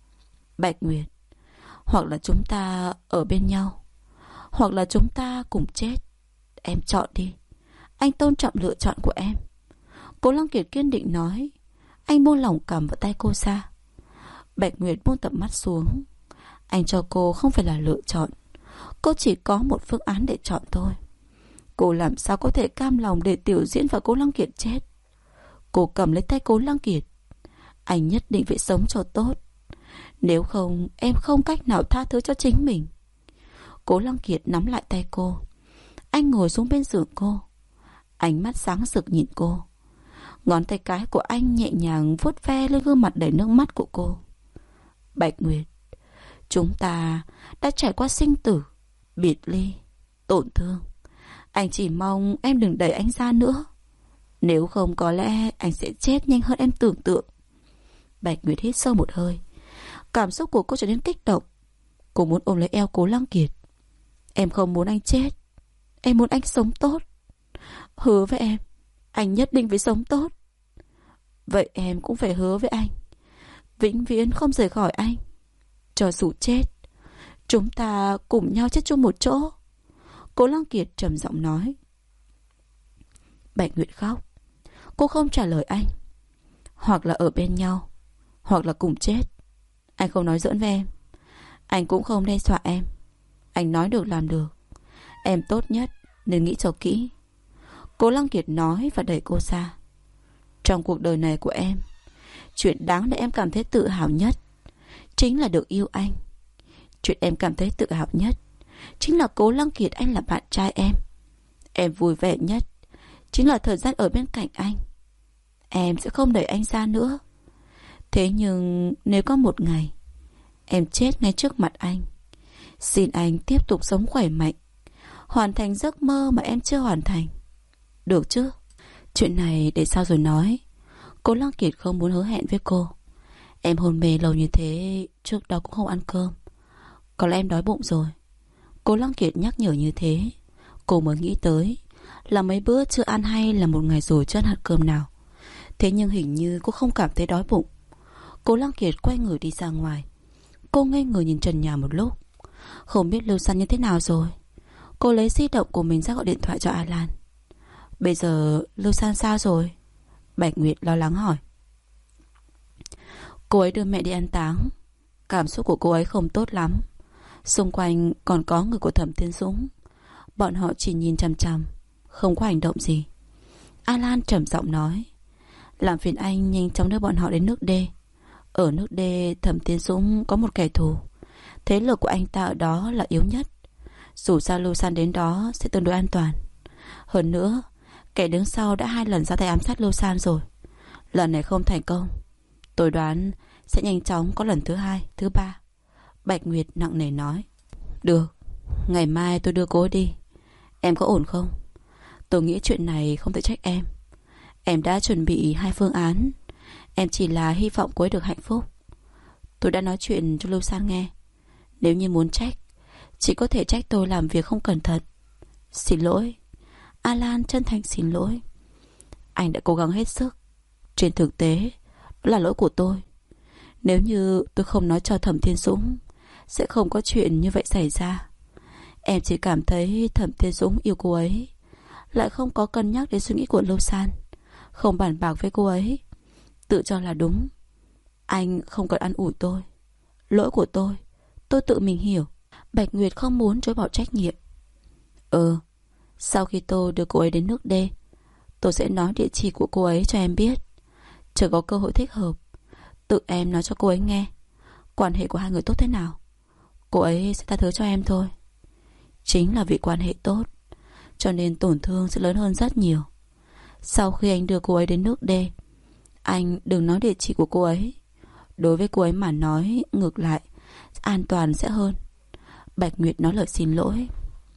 Bạch Nguyệt, hoặc là chúng ta ở bên nhau, hoặc là chúng ta cùng chết. Em chọn đi. Anh tôn trọng lựa chọn của em. Cố Lăng Kiệt kiên định nói. Anh buông lỏng cầm vào tay cô ra. Bạch Nguyệt buông tầm mắt xuống. Anh cho cô không phải là lựa chọn, cô chỉ có một phương án để chọn thôi. Cô làm sao có thể cam lòng để Tiểu Diễn và Cố Lăng Kiệt chết. Cô cầm lấy tay Cố Lăng Kiệt. Anh nhất định phải sống cho tốt, nếu không em không cách nào tha thứ cho chính mình. Cố Lăng Kiệt nắm lại tay cô. Anh ngồi xuống bên giường cô, ánh mắt sáng rực nhìn cô. Ngón tay cái của anh nhẹ nhàng vuốt ve lên gương mặt đầy nước mắt của cô. Bạch Nguyệt, chúng ta đã trải qua sinh tử, biệt ly, tổn thương. Anh chỉ mong em đừng đẩy anh ra nữa. Nếu không có lẽ anh sẽ chết nhanh hơn em tưởng tượng. Bạch Nguyệt hít sâu một hơi. Cảm xúc của cô trở nên kích động. Cô muốn ôm lấy eo Cố Lăng Kiệt. Em không muốn anh chết, em muốn anh sống tốt. Hứa với em, anh nhất định phải sống tốt. Vậy em cũng phải hứa với anh, vĩnh viễn không rời khỏi anh. Cho dù chết, chúng ta cùng nhau chết chung một chỗ. Cố Lăng Kiệt trầm giọng nói. Bạch Nguyệt khóc. Cô không trả lời anh. Hoặc là ở bên nhau, hoặc là cùng chết. Anh không nói giỡn với em, anh cũng không đe dọa em. Anh nói được làm được. Em tốt nhất nên nghĩ cho kỹ. Cố Lăng Kiệt nói và đẩy cô ra. Trong cuộc đời này của em, chuyện đáng để em cảm thấy tự hào nhất chính là được yêu anh. Chuyện em cảm thấy tự hào nhất chính là Cố Lăng Kiệt anh là bạn trai em. Em vui vẻ nhất chính là thời gian ở bên cạnh anh. Em sẽ không đẩy anh ra nữa. Thế nhưng nếu có một ngày em chết ngay trước mặt anh, xin anh tiếp tục sống khỏe mạnh, hoàn thành giấc mơ mà em chưa hoàn thành. Được chứ? Chuyện này để sau rồi nói. Cố Lăng Kiệt không muốn hứa hẹn với cô. Em hôn mê lâu như thế, trước đó cũng không ăn cơm, có lẽ em đói bụng rồi. Cố Lăng Kiệt nhắc nhở như thế, cô mới nghĩ tới là mấy bữa chưa ăn hay là một ngày rồi chưa ăn hạt cơm nào. Thế nhưng hình như cô không cảm thấy đói bụng. Cố Lăng Kiệt quay người đi ra ngoài. Cô ngây người nhìn trần nhà một lúc, không biết Lưu San như thế nào rồi. Cô lấy di động của mình ra gọi điện thoại cho Alan. Bây giờ Lưu San sao rồi? Bạch Nguyệt lo lắng hỏi. Cô ấy đưa mẹ đi an táng. Cảm xúc của cô ấy không tốt lắm. Xung quanh còn có người của Thẩm Thiên Dũng. Bọn họ chỉ nhìn chằm chằm, không có hành động gì. Alan trầm giọng nói. Làm phiền anh nhanh chóng đưa bọn họ đến nước D. Ở nước D, Thẩm Thiên Dũng có một kẻ thù. Thế lực của anh ta ở đó là yếu nhất. Dù sao Lưu San đến đó sẽ tương đối an toàn. Hơn nữa, kẻ đứng sau đã 2 lần ra tay ám sát Lưu San rồi. Lần này không thành công, tôi đoán sẽ nhanh chóng có lần thứ 2, thứ 3. Bạch Nguyệt nặng nề nói. Được, ngày mai tôi đưa cô đi. Em có ổn không? Tôi nghĩ chuyện này không thể trách em. Em đã chuẩn bị 2 phương án. Em chỉ là hy vọng cô ấy được hạnh phúc. Tôi đã nói chuyện cho Lưu San nghe. Nếu như muốn trách, chỉ có thể trách tôi làm việc không cẩn thận. Xin lỗi. Alan chân thành xin lỗi. Anh đã cố gắng hết sức. Trên thực tế, đó là lỗi của tôi. Nếu như tôi không nói cho Thẩm Thiên Dũng, sẽ không có chuyện như vậy xảy ra. Em chỉ cảm thấy Thẩm Thiên Dũng yêu cô ấy, lại không có cân nhắc đến suy nghĩ của Lưu San, không bàn bạc với cô ấy, tự cho là đúng. Anh không cần ăn ủi tôi. Lỗi của tôi tự mình hiểu. Bạch Nguyệt không muốn chối bỏ trách nhiệm. Sau khi tôi đưa cô ấy đến nước D, tôi sẽ nói địa chỉ của cô ấy cho em biết. Chờ có cơ hội thích hợp, tự em nói cho cô ấy nghe quan hệ của hai người tốt thế nào. Cô ấy sẽ tha thứ cho em thôi. Chính là vì quan hệ tốt, cho nên tổn thương sẽ lớn hơn rất nhiều. Sau khi anh đưa cô ấy đến nước D, anh đừng nói địa chỉ của cô ấy. Đối với cô ấy mà nói, ngược lại an toàn sẽ hơn. Bạch Nguyệt nói lời xin lỗi.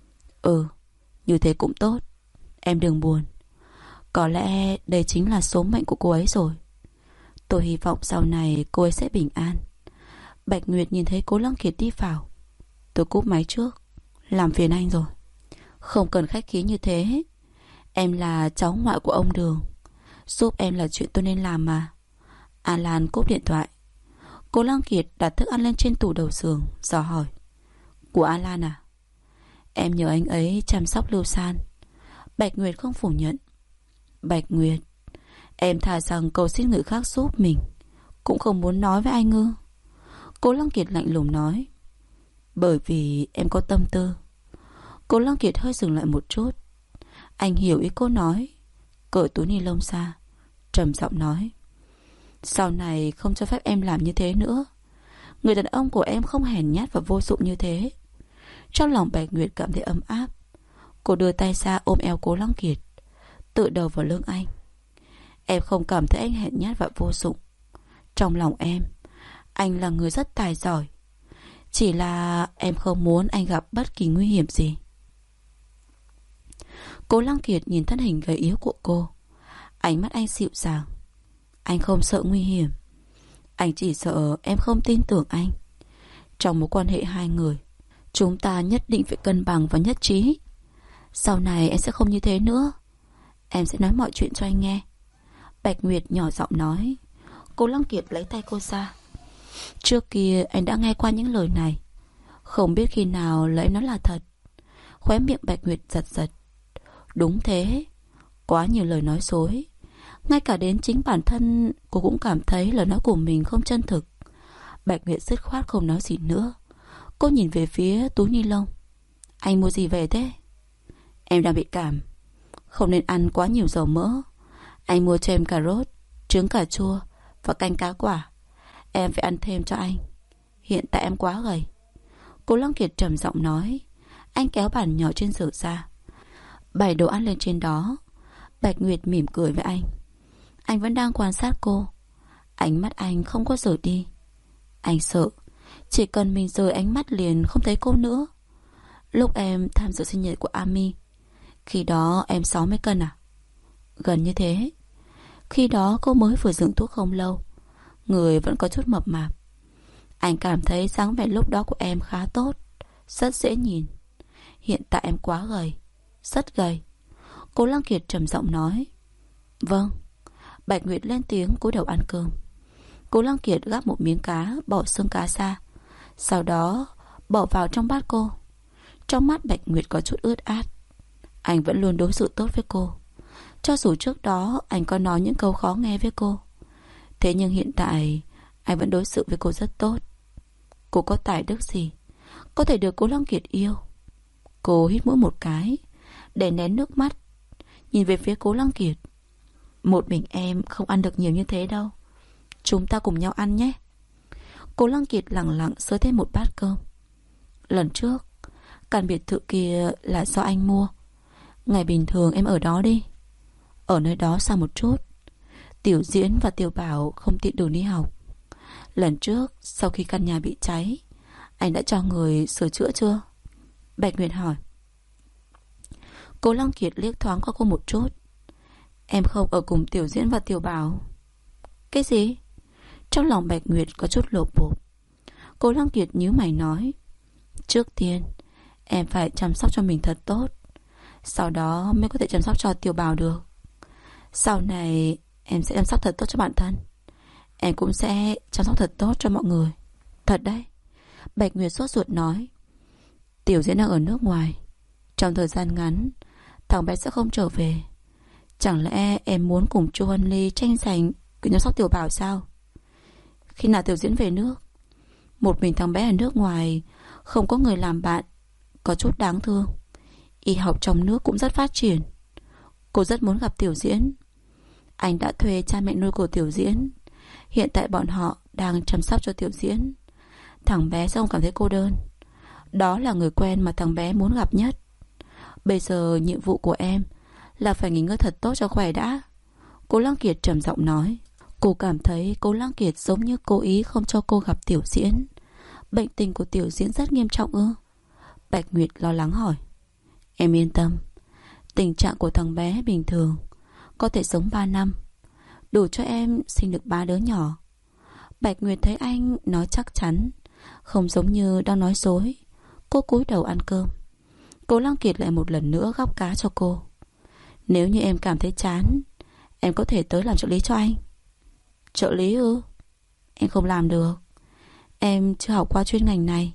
Như thế cũng tốt. Em đừng buồn. Có lẽ đây chính là số mệnh của cô ấy rồi. Tôi hy vọng sau này cô ấy sẽ bình an. Bạch Nguyệt nhìn thấy Cố Lăng Kiệt đi vào. Tôi cúp máy trước. Làm phiền anh rồi. Không cần khách khí như thế. Em là cháu ngoại của ông Đường, giúp em là chuyện tôi nên làm mà. Alan cúp điện thoại. Cố Lăng Kiệt đặt thức ăn lên trên tủ đầu giường, dò hỏi. Của Alan à? Em nhờ anh ấy chăm sóc Lưu San. Bạch Nguyệt không phủ nhận. Bạch Nguyệt, em thà rằng cầu xin người khác giúp mình, cũng không muốn nói với anh ư? Cố Lăng Kiệt lạnh lùng nói. Bởi vì em có tâm tư. Cố Lăng Kiệt hơi dừng lại một chút. Anh hiểu ý cô nói, cởi túi ni lông ra, trầm giọng nói. Sau này không cho phép em làm như thế nữa. Người đàn ông của em không hèn nhát và vô dụng như thế. Trong lòng Bạch Nguyệt cảm thấy ấm áp. Cô đưa tay ra ôm eo Cố Lăng Kiệt, tựa đầu vào lưng anh. Em không cảm thấy anh hèn nhát và vô dụng. Trong lòng em, anh là người rất tài giỏi. Chỉ là em không muốn anh gặp bất kỳ nguy hiểm gì. Cố Lăng Kiệt nhìn thân hình gầy yếu của cô. Ánh mắt anh dịu dàng. Anh không sợ nguy hiểm. Anh chỉ sợ em không tin tưởng anh. Trong mối quan hệ hai người, chúng ta nhất định phải cân bằng và nhất trí. Sau này em sẽ không như thế nữa. Em sẽ nói mọi chuyện cho anh nghe. Bạch Nguyệt nhỏ giọng nói. Cố Lăng Kiệt lấy tay cô ra. Trước kia anh đã nghe qua những lời này, không biết khi nào lấy nó là thật. Khóe miệng Bạch Nguyệt giật giật. Đúng thế, quá nhiều lời nói dối. Ngay cả đến chính bản thân cô cũng cảm thấy lời nói của mình không chân thực. Bạch Nguyệt dứt khoát không nói gì nữa. Cô nhìn về phía túi ni lông. Anh mua gì về thế? Em đang bị cảm, không nên ăn quá nhiều dầu mỡ. Anh mua cho em cà rốt, trứng cà chua và canh cá quả. Em phải ăn thêm cho anh. Hiện tại em quá gầy. Cố Lăng Kiệt trầm giọng nói. Anh kéo bàn nhỏ trên giường ra, bày đồ ăn lên trên đó. Bạch Nguyệt mỉm cười với anh. Anh vẫn đang quan sát cô. Ánh mắt anh không có rời đi. Anh sợ chỉ cần mình rời ánh mắt liền không thấy cô nữa. Lúc em tham dự sinh nhật của Ami, khi đó em 60 cân à? Gần như thế. Khi đó cô mới vừa dưỡng thuốc không lâu, người vẫn có chút mập mạp. Anh cảm thấy dáng vẻ lúc đó của em khá tốt, rất dễ nhìn. Hiện tại em quá gầy, rất gầy. Cố Lăng Kiệt trầm giọng nói. Vâng. Bạch Nguyệt lên tiếng cúi đầu ăn cơm. Cố Lăng Kiệt gắp một miếng cá, bỏ xương cá ra, sau đó bỏ vào trong bát cô. Trong mắt Bạch Nguyệt có chút ướt át. Anh vẫn luôn đối xử tốt với cô, cho dù trước đó anh có nói những câu khó nghe với cô. Thế nhưng hiện tại anh vẫn đối xử với cô rất tốt. Cô có tài đức gì có thể được Cố Lăng Kiệt yêu? Cô hít mũi một cái để nén nước mắt, nhìn về phía Cố Lăng Kiệt. Một mình em không ăn được nhiều như thế đâu, chúng ta cùng nhau ăn nhé. Cố Lăng Kiệt lẳng lặng xới thêm một bát cơm. Lần trước căn biệt thự kia là do anh mua. Ngày bình thường em ở đó đi. Ở nơi đó xa một chút. Tiểu Diễn và Tiểu Bảo không tiện đường đi học. Lần trước sau khi căn nhà bị cháy, anh đã cho người sửa chữa chưa? Bạch Nguyệt hỏi. Cố Lăng Kiệt liếc thoáng qua cô một chút. Em không ở cùng Tiểu Diễn và Tiểu Bảo. Cái gì? Trong lòng Bạch Nguyệt có chút lột bột. Cố Lăng Kiệt nhíu mày nói. Trước tiên em phải chăm sóc cho mình thật tốt, sau đó mới có thể chăm sóc cho Tiểu Bảo được. Sau này em sẽ chăm sóc thật tốt cho bản thân. Em cũng sẽ chăm sóc thật tốt cho mọi người. Thật đấy. Bạch Nguyệt sốt ruột nói. Tiểu Diễn đang ở nước ngoài. Trong thời gian ngắn thằng bé sẽ không trở về. Chẳng lẽ em muốn cùng Chu Hân Ly tranh giành quyền chăm sóc Tiểu Bảo sao? Khi nào Tiểu Diễn về nước? Một mình thằng bé ở nước ngoài, không có người làm bạn, có chút đáng thương. Y học trong nước cũng rất phát triển. Cô rất muốn gặp Tiểu Diễn. Anh đã thuê cha mẹ nuôi của Tiểu Diễn. Hiện tại bọn họ đang chăm sóc cho Tiểu Diễn. Thằng bé sẽ không cảm thấy cô đơn. Đó là người quen mà thằng bé muốn gặp nhất. Bây giờ nhiệm vụ của em là phải nghỉ ngơi thật tốt cho khỏe đã. Cố Lăng Kiệt trầm giọng nói. Cô cảm thấy Cố Lăng Kiệt giống như cố ý không cho cô gặp Tiểu Diễn. Bệnh tình của Tiểu Diễn rất nghiêm trọng ư? Bạch Nguyệt lo lắng hỏi. Em yên tâm, tình trạng của thằng bé bình thường, có thể sống 3 năm, đủ cho em sinh được 3 đứa nhỏ. Bạch Nguyệt thấy anh nói chắc chắn, không giống như đang nói dối. Cô cúi đầu ăn cơm. Cố Lăng Kiệt lại một lần nữa gắp cá cho cô. Nếu như em cảm thấy chán, em có thể tới làm trợ lý cho anh. Trợ lý ư? Em không làm được. Em chưa học qua chuyên ngành này.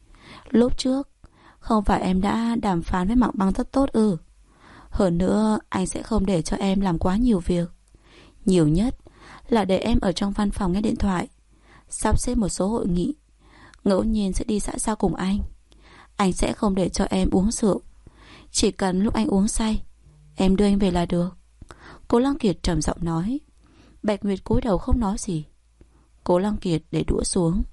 Lúc trước không phải em đã đàm phán với Mạc Băng rất tốt ư? Hơn nữa anh sẽ không để cho em làm quá nhiều việc. Nhiều nhất là để em ở trong văn phòng nghe điện thoại, sắp xếp một số hội nghị, ngẫu nhiên sẽ đi xã giao cùng anh. Anh sẽ không để cho em uống rượu. Chỉ cần lúc anh uống say, em đưa anh về là được. Cố Lăng Kiệt trầm giọng nói. Bạch Nguyệt cúi đầu không nói gì. Cố Lăng Kiệt để đũa xuống.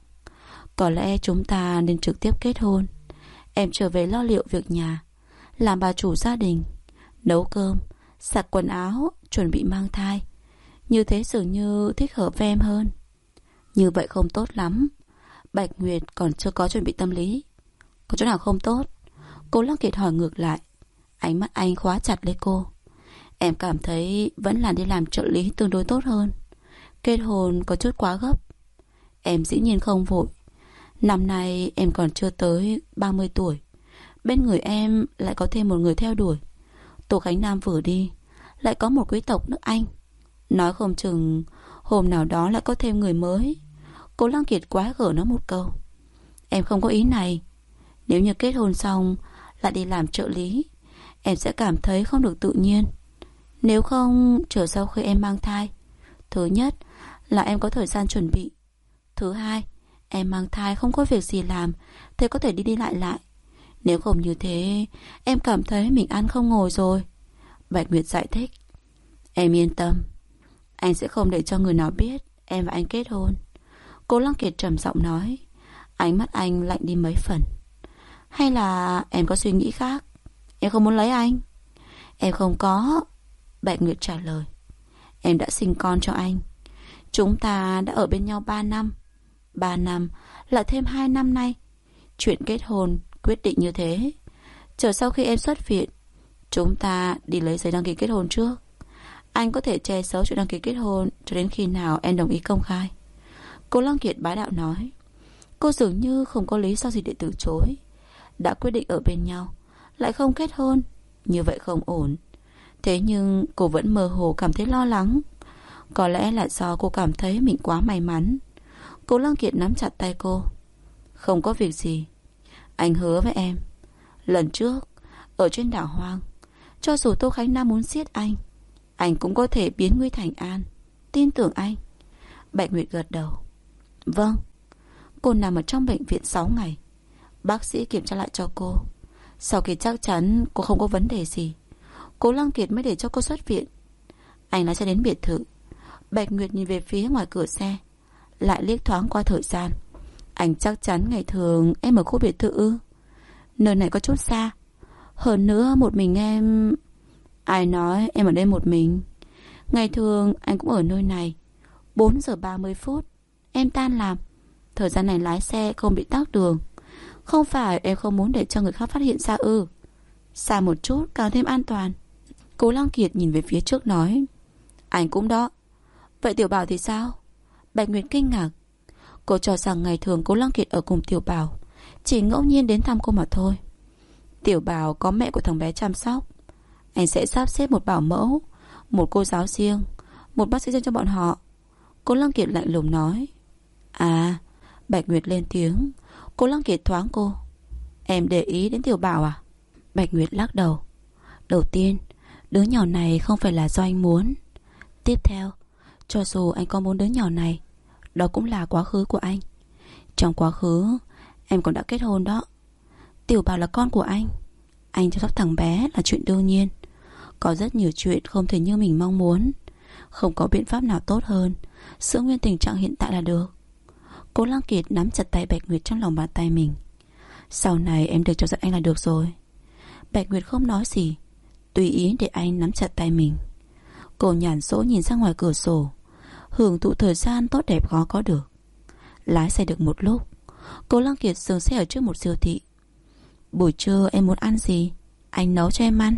Có lẽ chúng ta nên trực tiếp kết hôn. Em trở về lo liệu việc nhà, làm bà chủ gia đình, nấu cơm, giặt quần áo, chuẩn bị mang thai. Như thế dường như thích hợp với em hơn. Như vậy không tốt lắm. Bạch Nguyệt còn chưa có chuẩn bị tâm lý. Có chỗ nào không tốt? Cố Lăng Kiệt hỏi ngược lại. Ánh mắt anh khóa chặt lấy cô. Em cảm thấy vẫn là đi làm trợ lý tương đối tốt hơn. Kết hôn có chút quá gấp. Em dĩ nhiên không vội. Năm nay em còn chưa tới 30 tuổi. Bên người em lại có thêm một người theo đuổi. Tô Khánh Nam vừa đi, lại có một quý tộc nước Anh. Nói không chừng hôm nào đó lại có thêm người mới. Cố Lăng Kiệt quá gở nó một câu. Em không có ý này. Nếu như kết hôn xong lại đi làm trợ lý, em sẽ cảm thấy không được tự nhiên. Nếu không, chờ sau khi em mang thai, thứ nhất là em có thời gian chuẩn bị. Thứ hai, em mang thai không có việc gì làm thì có thể đi đi lại lại. Nếu không như thế, em cảm thấy mình ăn không ngồi rồi. Bạch Nguyệt giải thích. Em yên tâm, anh sẽ không để cho người nào biết em và anh kết hôn. Cố Lăng Kiệt trầm giọng nói. Ánh mắt anh lạnh đi mấy phần. Hay là em có suy nghĩ khác? Em không muốn lấy anh? Em không có. Bạch Nguyệt trả lời. Em đã sinh con cho anh. Chúng ta đã ở bên nhau 3 năm. 3 năm, lại thêm 2 năm nay. Chuyện kết hôn quyết định như thế. Chờ sau khi em xuất viện, chúng ta đi lấy giấy đăng ký kết hôn trước. Anh có thể che giấu chuyện đăng ký kết hôn cho đến khi nào em đồng ý công khai. Cố Lăng Kiệt bá đạo nói. Cô dường như không có lý do gì để từ chối. Đã quyết định ở bên nhau, lại không kết hôn, như vậy không ổn. Thế nhưng cô vẫn mơ hồ cảm thấy lo lắng. Có lẽ là do cô cảm thấy mình quá may mắn. Cố Lăng Kiệt nắm chặt tay cô. Không có việc gì. Anh hứa với em, lần trước ở trên đảo hoang, cho dù Tô Khánh Nam muốn giết anh cũng có thể biến nguy thành an. Tin tưởng anh. Bạch Nguyệt gật đầu. Vâng. Cô nằm ở trong bệnh viện 6 ngày. Bác sĩ kiểm tra lại cho cô. Sau khi chắc chắn cô không có vấn đề gì, Cố Lăng Kiệt mới để cho cô xuất viện. Anh lái xe đến biệt thự. Bạch Nguyệt nhìn về phía ngoài cửa xe, lại liếc thoáng qua thời gian. Anh chắc chắn ngày thường em ở khu biệt thự ư? Nơi này có chút xa. Hơn nữa một mình em. Ai nói em ở đây một mình? Ngày thường anh cũng ở nơi này. 4 giờ 30 phút em tan làm. Thời gian này lái xe không bị tắc đường. Không phải em không muốn để cho người khác phát hiện ra ư? Xa một chút càng thêm an toàn. Cố Lăng Kiệt nhìn về phía trước nói. Anh cũng đó. Vậy Tiểu Bảo thì sao? Bạch Nguyệt kinh ngạc. Cô cho rằng ngày thường Cố Lăng Kiệt ở cùng Tiểu Bảo, chỉ ngẫu nhiên đến thăm cô mà thôi. Tiểu Bảo có mẹ của thằng bé chăm sóc. Anh sẽ sắp xếp một bảo mẫu, một cô giáo riêng, một bác sĩ riêng cho bọn họ. Cố Lăng Kiệt lạnh lùng nói. À, Bạch Nguyệt lên tiếng. Cố Lăng Kiệt thoáng cô. Em để ý đến Tiểu Bảo à? Bạch Nguyệt lắc đầu. Đầu tiên, đứa nhỏ này không phải là do anh muốn. Tiếp theo, cho dù anh có muốn đứa nhỏ này, đó cũng là quá khứ của anh. Trong quá khứ, em còn đã kết hôn đó. Tiểu Bảo là con của anh. Anh chăm sóc thằng bé là chuyện đương nhiên. Có rất nhiều chuyện không thể như mình mong muốn. Không có biện pháp nào tốt hơn giữ nguyên tình trạng hiện tại là được. Cố Lăng Kiệt nắm chặt tay Bạch Nguyệt trong lòng bàn tay mình. Sau này em được cho giận anh là được rồi. Bạch Nguyệt không nói gì, tùy ý để anh nắm chặt tay mình. Cô nhàn rỗi nhìn ra ngoài cửa sổ, hưởng thụ thời gian tốt đẹp khó có được. Lái xe được một lúc, Cố Lăng Kiệt dừng xe ở trước một siêu thị. Buổi trưa em muốn ăn gì? Anh nấu cho em ăn.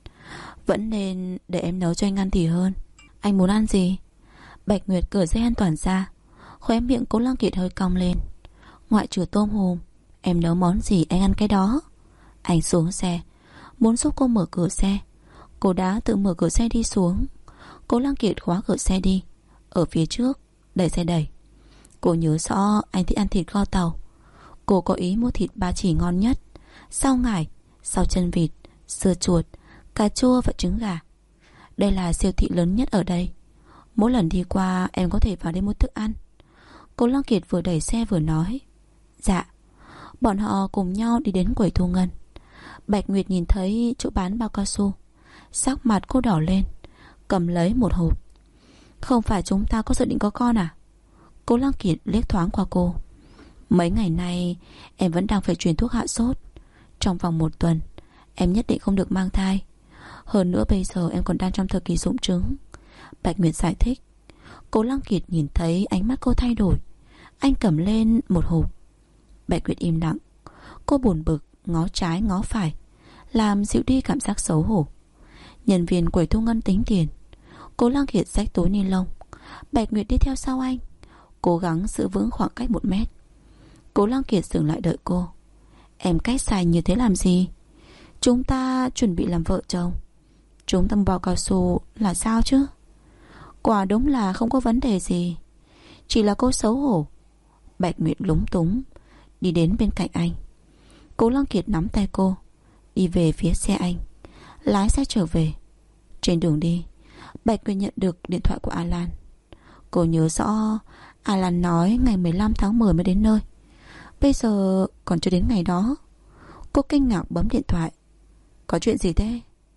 Vẫn nên để em nấu cho anh ăn thì hơn. Anh muốn ăn gì? Bạch Nguyệt cởi dây an toàn ra. Khóe miệng Cố Lăng Kiệt hơi cong lên. Ngoại trừ tôm hùm, em nấu món gì anh ăn cái đó. Anh xuống xe, muốn giúp cô mở cửa xe. Cô đã tự mở cửa xe đi xuống. Cố Lăng Kiệt khóa cửa xe đi. Ở phía trước, đẩy xe đẩy. Cô nhớ rõ anh thích ăn thịt kho tàu. Cô có ý mua thịt ba chỉ ngon nhất, sau ngải, sau chân vịt, sườn chuột, cà chua và trứng gà. Đây là siêu thị lớn nhất ở đây. Mỗi lần đi qua em có thể vào đây mua thức ăn. Cố Lăng Kiệt vừa đẩy xe vừa nói. Dạ. Bọn họ cùng nhau đi đến quầy thu ngân. Bạch Nguyệt nhìn thấy chỗ bán bao cao su, sắc mặt cô đỏ lên, cầm lấy một hộp. Không phải chúng ta có dự định có con à? Cố Lăng Kiệt liếc thoáng qua cô. Mấy ngày nay em vẫn đang phải truyền thuốc hạ sốt. Trong vòng 1 tuần em nhất định không được mang thai. Hơn nữa bây giờ em còn đang trong thời kỳ rụng trứng. Bạch Nguyệt giải thích. Cố Lăng Kiệt nhìn thấy ánh mắt cô thay đổi. Anh cầm lên một hộp. Bạch Nguyệt im lặng. Cô buồn bực, ngó trái ngó phải, làm dịu đi cảm giác xấu hổ. Nhân viên quầy thu ngân tính tiền. Cố Lăng Kiệt xách túi ni lông. Bạch Nguyệt đi theo sau anh, cố gắng giữ vững khoảng cách 1 mét. Cố Lăng Kiệt dừng lại đợi cô. Em cách xa như thế làm gì? Chúng ta chuẩn bị làm vợ chồng. Chúng ta mua bao cao su là sao chứ? Quả đúng là không có vấn đề gì. Chỉ là cô xấu hổ. Bạch Nguyệt lúng túng đi đến bên cạnh anh. Cố Lăng Kiệt nắm tay cô, đi về phía xe anh, lái xe trở về. Trên đường đi, Bạch Nguyệt nhận được điện thoại của Alan. Cô nhớ rõ Alan nói ngày 15 tháng 10 mới đến nơi. Bây giờ còn chưa đến ngày đó. Cô kinh ngạc bấm điện thoại. Có chuyện gì thế?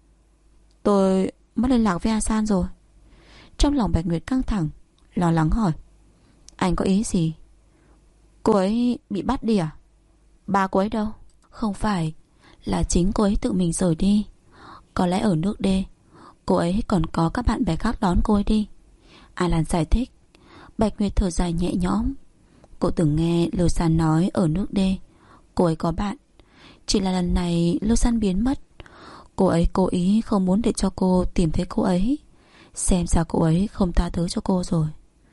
Tôi mất liên lạc với Asan rồi. Trong lòng Bạch Nguyệt căng thẳng, lo lắng hỏi. Anh có ý gì? Cô ấy bị bắt đi à? Ba cô ấy đâu? Không phải, là chính cô ấy tự mình rời đi. Có lẽ ở nước D cô ấy còn có các bạn bè khác đón cô ấy đi. Alan giải thích. Bạch Nguyệt thở dài nhẹ nhõm. Cô từng nghe Lưu San nói ở nước D cô ấy có bạn. Chỉ là lần này Lưu San biến mất. Cô ấy cố ý không muốn để cho cô tìm thấy cô ấy. Xem ra cô ấy không tha thứ cho cô rồi.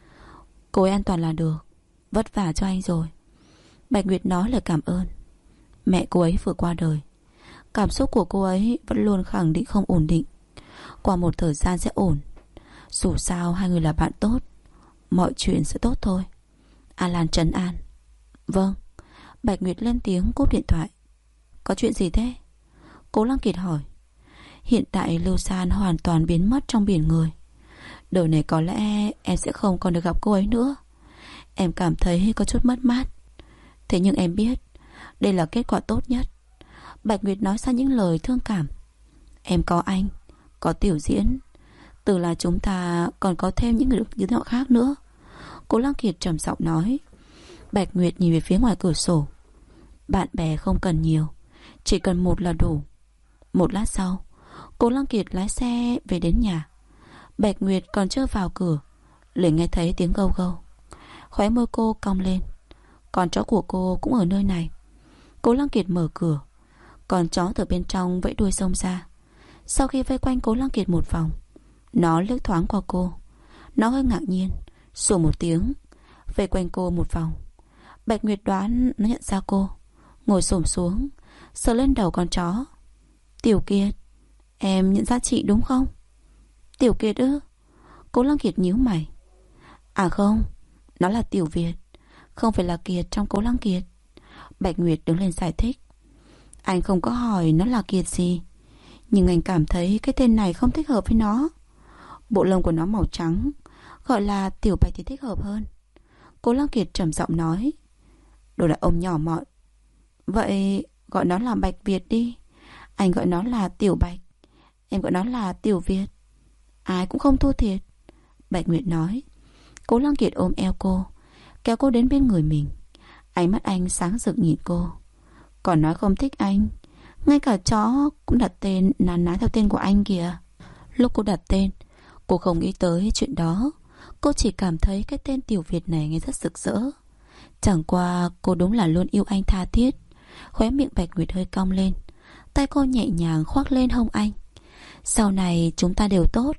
Cô ấy an toàn là được. Vất vả cho anh rồi. Bạch Nguyệt nói lời cảm ơn. Mẹ cô ấy vừa qua đời. Cảm xúc của cô ấy vẫn luôn khẳng định không ổn định. Qua một thời gian sẽ ổn. Dù sao hai người là bạn tốt, mọi chuyện sẽ tốt thôi. Alan trấn an. Vâng. Bạch Nguyệt lên tiếng cúp điện thoại. Có chuyện gì thế? Cố Lăng Kiệt hỏi. Hiện tại Lưu San hoàn toàn biến mất trong biển người. Đời này có lẽ em sẽ không còn được gặp cô ấy nữa. Em cảm thấy có chút mất mát. Thế nhưng em biết đây là kết quả tốt nhất. Bạch Nguyệt nói ra những lời thương cảm. Em có anh, có Tiểu Diễn, từ là chúng ta còn có thêm những người đứa nhỏ khác nữa. Cố Lăng Kiệt trầm giọng nói. Bạch Nguyệt nhìn về phía ngoài cửa sổ. Bạn bè không cần nhiều, chỉ cần một là đủ. Một lát sau, Cố Lăng Kiệt lái xe về đến nhà. Bạch Nguyệt còn chưa vào cửa liền nghe thấy tiếng gâu gâu. Khóe môi cô cong lên. Con chó của cô cũng ở nơi này. Cố Lăng Kiệt mở cửa. Con chó từ bên trong vẫy đuôi xông ra. Sau khi vây quanh Cố Lăng Kiệt một vòng, nó liếc thoáng qua cô. Nó hơi ngạc nhiên, sủa một tiếng, vây quanh cô một vòng. Bạch Nguyệt đoán nó nhận ra cô, ngồi xổm xuống, sờ lên đầu con chó. Tiểu Kiệt, em nhận ra chị đúng không? Tiểu Kiệt ư? Cố Lăng Kiệt nhíu mày. À không, nó là Tiểu Việt, không phải là Kiệt trong Cố Lăng Kiệt. Bạch Nguyệt đứng lên giải thích. Anh không có hỏi nó là Kiệt gì, nhưng anh cảm thấy cái tên này không thích hợp với nó. Bộ lông của nó màu trắng, gọi là Tiểu Bạch thì thích hợp hơn. Cố Lăng Kiệt trầm giọng nói. Đồ đàn ông nhỏ mọn. Vậy gọi nó là Bạch Việt đi. Anh gọi nó là Tiểu Bạch, em gọi nó là Tiểu Việt, ai cũng không thua thiệt. Bạch Nguyệt nói. Cố Lăng Kiệt ôm eo cô, kéo cô đến bên người mình. Ánh mắt anh sáng rực nhìn cô. Còn nói không thích anh, ngay cả chó cũng đặt tên nán ná theo tên của anh kìa. Lúc cô đặt tên, cô không nghĩ tới chuyện đó. Cô chỉ cảm thấy cái tên Tiểu Việt này nghe rất rực rỡ. Chẳng qua cô đúng là luôn yêu anh tha thiết. Khóe miệng Bạch Nguyệt hơi cong lên, tay cô nhẹ nhàng khoác lên hông anh. Sau này chúng ta đều tốt.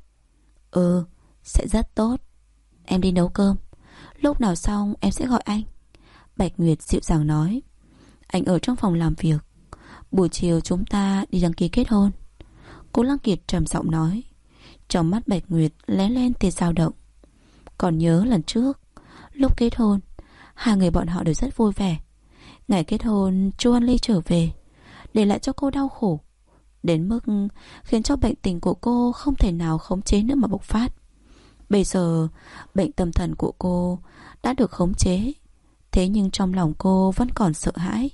Ừ, sẽ rất tốt. Em đi nấu cơm, lúc nào xong em sẽ gọi anh. Bạch Nguyệt dịu dàng nói. Anh ở trong phòng làm việc, buổi chiều chúng ta đi đăng ký kết hôn. Cố Lăng Kiệt trầm giọng nói. Trong mắt Bạch Nguyệt lóe lên tia dao động. Còn nhớ lần trước, lúc kết hôn, hai người bọn họ đều rất vui vẻ. Ngày kết hôn, Chu An Ly trở về, để lại cho cô đau khổ, đến mức khiến cho bệnh tình của cô không thể nào khống chế nữa mà bộc phát. Bây giờ, bệnh tâm thần của cô đã được khống chế, thế nhưng trong lòng cô vẫn còn sợ hãi.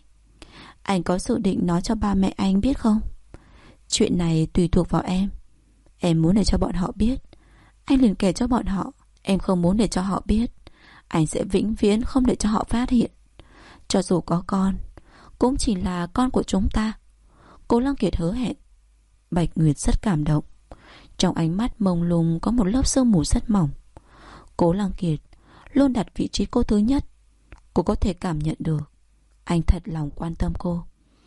Anh có dự định nói cho ba mẹ anh biết không? Chuyện này tùy thuộc vào em. Em muốn để cho bọn họ biết, anh liền kể cho bọn họ. Em không muốn để cho họ biết, anh sẽ vĩnh viễn không để cho họ phát hiện. Cho dù có con, cũng chỉ là con của chúng ta. Cố Lăng Kiệt hứa hẹn. Bạch Nguyệt rất cảm động. Trong ánh mắt mông lung có một lớp sương mù rất mỏng. Cố Lăng Kiệt luôn đặt vị trí cô thứ nhất. Cô có thể cảm nhận được anh thật lòng quan tâm cô.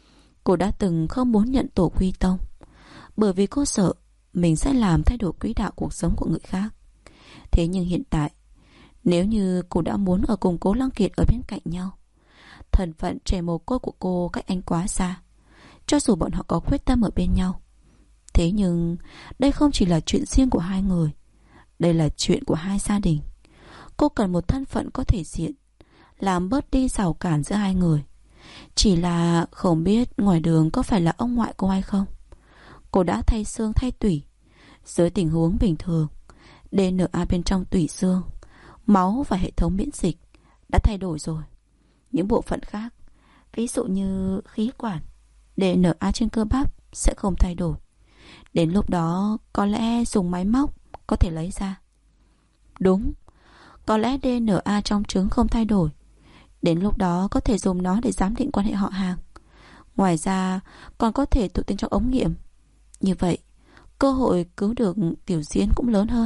Cô đã từng không muốn nhận tổ quy tông, bởi vì cô sợ mình sẽ làm thay đổi quỹ đạo cuộc sống của người khác. Thế nhưng hiện tại, nếu như cô đã muốn ở cùng Cố Lăng Kiệt ở bên cạnh nhau, thân phận trẻ mồ côi của cô cách anh quá xa. Cho dù bọn họ có quyết tâm ở bên nhau, thế nhưng đây không chỉ là chuyện riêng của hai người, đây là chuyện của hai gia đình. Cô cần một thân phận có thể diện, làm bớt đi rào cản giữa hai người. Chỉ là không biết ngoài đường có phải là ông ngoại cô hay không. Cô đã thay xương thay tủy. Dưới tình huống bình thường, DNA bên trong tủy xương, máu và hệ thống miễn dịch đã thay đổi rồi. Những bộ phận khác, ví dụ như khí quản, DNA trên cơ bắp sẽ không thay đổi. Đến lúc đó có lẽ dùng máy móc có thể lấy ra. Đúng, có lẽ DNA trong trứng không thay đổi. Đến lúc đó có thể dùng nó để giám định quan hệ họ hàng. Ngoài ra còn có thể thụ tinh trong ống nghiệm. Như vậy cơ hội cứu được Tiểu Diễn cũng lớn hơn.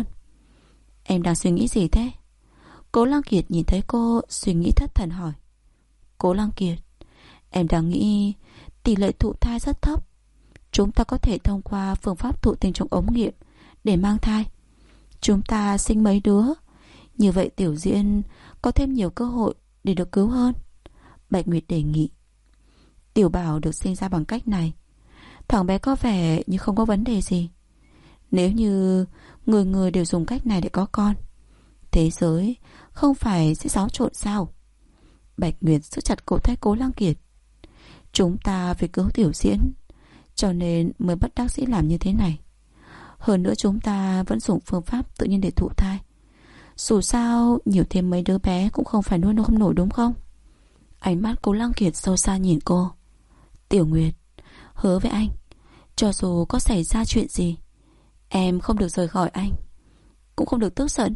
Em đang suy nghĩ gì thế? Cố Lăng Kiệt nhìn thấy cô suy nghĩ thất thần hỏi. Cố Lăng Kiệt, em đang nghĩ tỷ lệ thụ thai rất thấp. Chúng ta có thể thông qua phương pháp thụ tinh trong ống nghiệm để mang thai. Chúng ta sinh mấy đứa, như vậy Tiểu Diễn có thêm nhiều cơ hội để được cứu hơn. Bạch Nguyệt đề nghị. Tiểu Bảo được sinh ra bằng cách này, thằng bé có vẻ như không có vấn đề gì. Nếu như người người đều dùng cách này để có con, thế giới không phải sẽ xáo trộn sao? Bạch Nguyệt giữ chặt cổ tay Cố Lăng Kiệt. Chúng ta phải cứu Tiểu Diễn, cho nên mới bất đắc dĩ làm như thế này. Hơn nữa chúng ta vẫn dùng phương pháp tự nhiên để thụ thai. Dù sao nhiều thêm mấy đứa bé cũng không phải nuôi không nổi, đúng không? Ánh mắt Cố Lăng Kiệt sâu xa nhìn cô. Tiểu Nguyệt, hứa với anh, cho dù có xảy ra chuyện gì, em không được rời khỏi anh, cũng không được tức giận.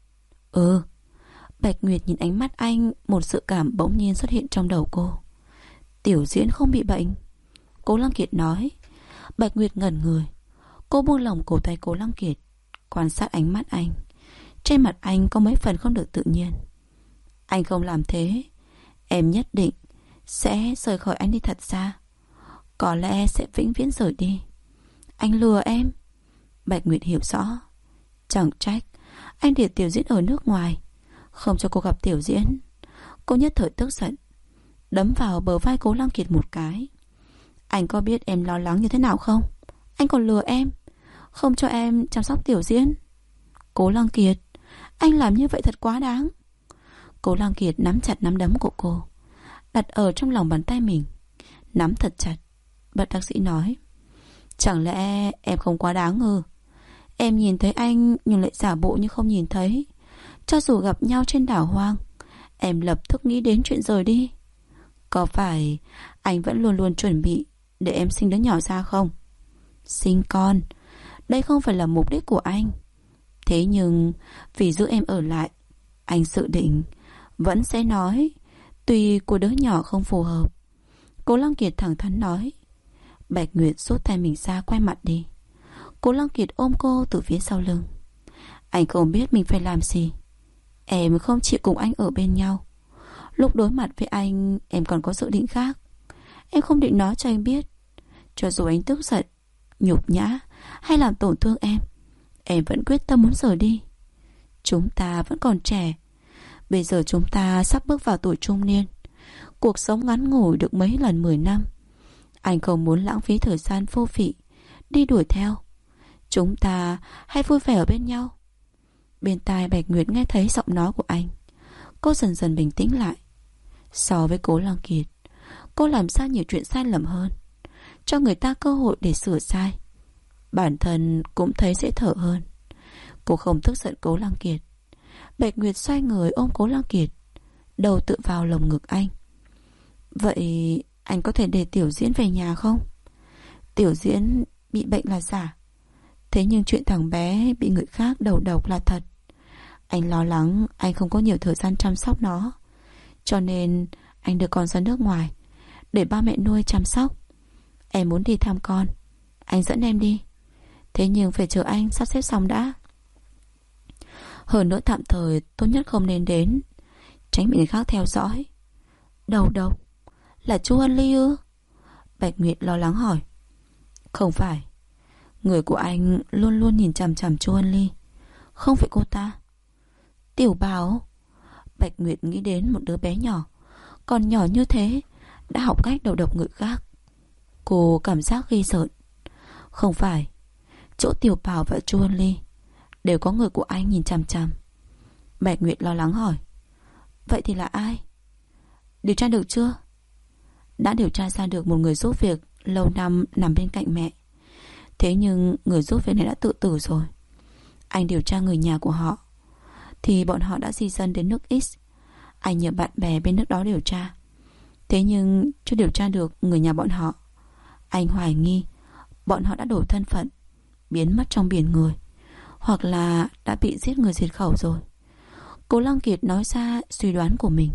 Ừ. Bạch Nguyệt nhìn ánh mắt anh, một sự cảm bỗng nhiên xuất hiện trong đầu cô. Tiểu Diễn không bị bệnh, Cố Lăng Kiệt nói. Bạch Nguyệt ngẩn người. Cô buông lỏng cổ tay Cố Lăng Kiệt, quan sát ánh mắt anh. Trên mặt anh có mấy phần không được tự nhiên. Anh không làm thế, em nhất định sẽ rời khỏi anh đi thật xa. Có lẽ sẽ vĩnh viễn rời đi. Anh lừa em. Bạch Nguyệt hiểu rõ. Chẳng trách anh để Tiểu Diễn ở nước ngoài, không cho cô gặp Tiểu Diễn. Cô nhất thời tức giận, đấm vào bờ vai Cố Lăng Kiệt một cái. Anh có biết em lo lắng như thế nào không? Anh còn lừa em, không cho em chăm sóc Tiểu Diễn. Cố Lăng Kiệt, Anh làm như vậy thật quá đáng. Cố Lăng Kiệt nắm chặt nắm đấm của cô, đặt ở trong lòng bàn tay mình, nắm thật chặt. Bất đắc dĩ nói: Chẳng lẽ em không quá đáng ư? Em nhìn thấy anh nhưng lại giả bộ như không nhìn thấy. Cho dù gặp nhau trên đảo hoang, em lập tức nghĩ đến chuyện rời đi. Có phải anh vẫn luôn luôn chuẩn bị để em sinh đứa nhỏ ra không? Sinh con, đây không phải là mục đích của anh. Thế nhưng vì giữ em ở lại, anh dự định vẫn sẽ nói tùy của đứa nhỏ không phù hợp. Cố Lăng Kiệt thẳng thắn nói. Bạch Nguyệt rút tay mình ra, quay mặt đi. Cố Lăng Kiệt ôm cô từ phía sau lưng. Anh không biết mình phải làm gì. Em không chịu cùng anh ở bên nhau. Lúc đối mặt với anh, em còn có dự định khác. Em không định nói cho anh biết. Cho dù anh tức giận, nhục nhã hay làm tổn thương em vẫn quyết tâm muốn rời đi. Chúng ta vẫn còn trẻ. Bây giờ chúng ta sắp bước vào tuổi trung niên. Cuộc sống ngắn ngủi được mấy lần 10 năm. Anh không muốn lãng phí thời gian vô vị đi đuổi theo. Chúng ta hãy vui vẻ ở bên nhau. Bên tai Bạch Nguyệt nghe thấy giọng nói của anh. Cô dần dần bình tĩnh lại. So với Cố Lăng Kiệt, cô làm ra nhiều chuyện sai lầm hơn, cho người ta cơ hội để sửa sai. Bản thân cũng thấy dễ thở hơn. Cô không tức giận Cố Lăng Kiệt. Bạch Nguyệt xoay người ôm Cố Lăng Kiệt, đầu tựa vào lồng ngực anh. Vậy anh có thể để Tiểu Diễn về nhà không? Tiểu Diễn bị bệnh là giả. Thế nhưng chuyện thằng bé bị người khác đầu độc là thật. Anh lo lắng anh không có nhiều thời gian chăm sóc nó, cho nên anh đưa con ra nước ngoài để ba mẹ nuôi chăm sóc. Em muốn đi thăm con, anh dẫn em đi. Thế nhưng phải chờ anh sắp xếp xong đã. Hơn nữa tạm thời tốt nhất không nên đến, tránh bị người khác theo dõi. Đầu độc là Chu Ân Ly ư? Bạch Nguyệt lo lắng hỏi. Không phải. Người của anh luôn luôn nhìn chằm chằm Chu Ân Ly, không phải cô ta. Tiểu Bảo. Bạch Nguyệt nghĩ đến một đứa bé nhỏ, còn nhỏ như thế đã học cách đầu độc người khác. Cô cảm giác ghê rợn. Không phải. Chỗ Tiểu Bảo và Chu Ân Ly đều có người của anh nhìn chằm chằm. Bạch Nguyệt lo lắng hỏi. Vậy thì là ai? Điều tra được chưa? Đã điều tra ra được một người giúp việc lâu năm nằm bên cạnh mẹ. Thế nhưng người giúp việc này đã tự tử rồi. Anh điều tra người nhà của họ thì bọn họ đã di dân đến nước X. Anh nhờ bạn bè bên nước đó điều tra. Thế nhưng chưa điều tra được người nhà bọn họ. Anh hoài nghi bọn họ đã đổi thân phận, biến mất trong biển người, hoặc là đã bị giết người diệt khẩu rồi. Cố Lăng Kiệt nói ra suy đoán của mình.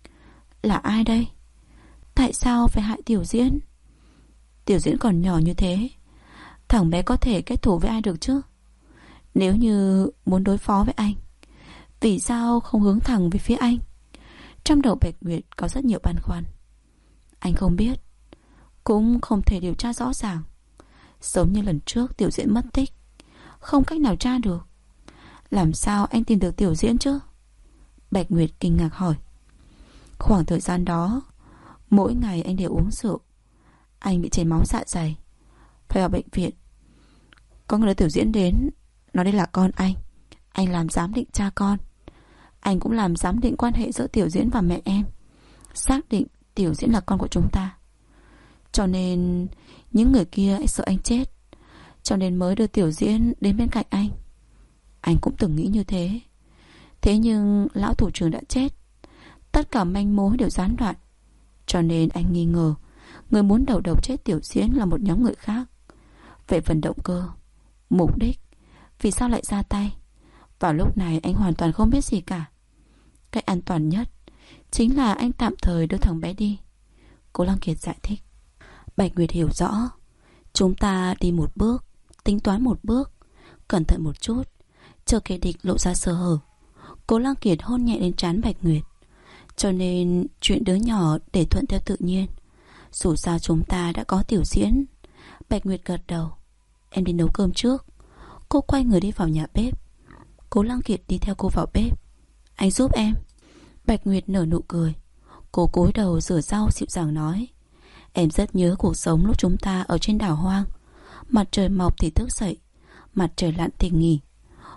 Là ai đây? Tại sao phải hại Tiểu Diễn? Tiểu Diễn còn nhỏ như thế, thằng bé có thể kết thù với ai được chứ? Nếu như muốn đối phó với anh, vì sao không hướng thẳng về phía anh? Trong đầu Bạch Nguyệt có rất nhiều băn khoăn. Anh không biết, cũng không thể điều tra rõ ràng. Giống như lần trước Tiểu Diễn mất tích, không cách nào tra được. Làm sao anh tìm được Tiểu Diễn chứ? Bạch Nguyệt kinh ngạc hỏi. Khoảng thời gian đó, mỗi ngày anh đều uống rượu. Anh bị chảy máu dạ dày, phải vào bệnh viện. Có người đưa Tiểu Diễn đến, nói đây là con anh. Anh làm giám định cha con. Anh cũng làm giám định quan hệ giữa Tiểu Diễn và mẹ em, xác định Tiểu Diễn là con của chúng ta. Cho nên những người kia sợ anh chết, cho nên mới đưa Tiểu Diễn đến bên cạnh anh. Anh cũng từng nghĩ như thế. Thế nhưng lão thủ trưởng đã chết, tất cả manh mối đều gián đoạn. Cho nên anh nghi ngờ người muốn đầu độc chết Tiểu Diễn là một nhóm người khác. Về phần động cơ, mục đích, vì sao lại ra tay, vào lúc này anh hoàn toàn không biết gì cả. Cách an toàn nhất chính là anh tạm thời đưa thằng bé đi. Cố Lăng Kiệt giải thích. Bạch Nguyệt hiểu rõ. Chúng ta đi một bước, tính toán một bước, cẩn thận một chút, chờ kẻ địch lộ ra sơ hở. Cố Lăng Kiệt hôn nhẹ lên trán Bạch Nguyệt. Cho nên chuyện đứa nhỏ để thuận theo tự nhiên. Dù sao chúng ta đã có Tiểu Diễn. Bạch Nguyệt gật đầu. Em đi nấu cơm trước. Cô quay người đi vào nhà bếp. Cố Lăng Kiệt đi theo cô vào bếp. Anh giúp em. Bạch Nguyệt nở nụ cười. Cô cúi đầu rửa rau dịu dàng nói. Em rất nhớ cuộc sống lúc chúng ta ở trên đảo hoang. Mặt trời mọc thì thức dậy, mặt trời lặn thì nghỉ.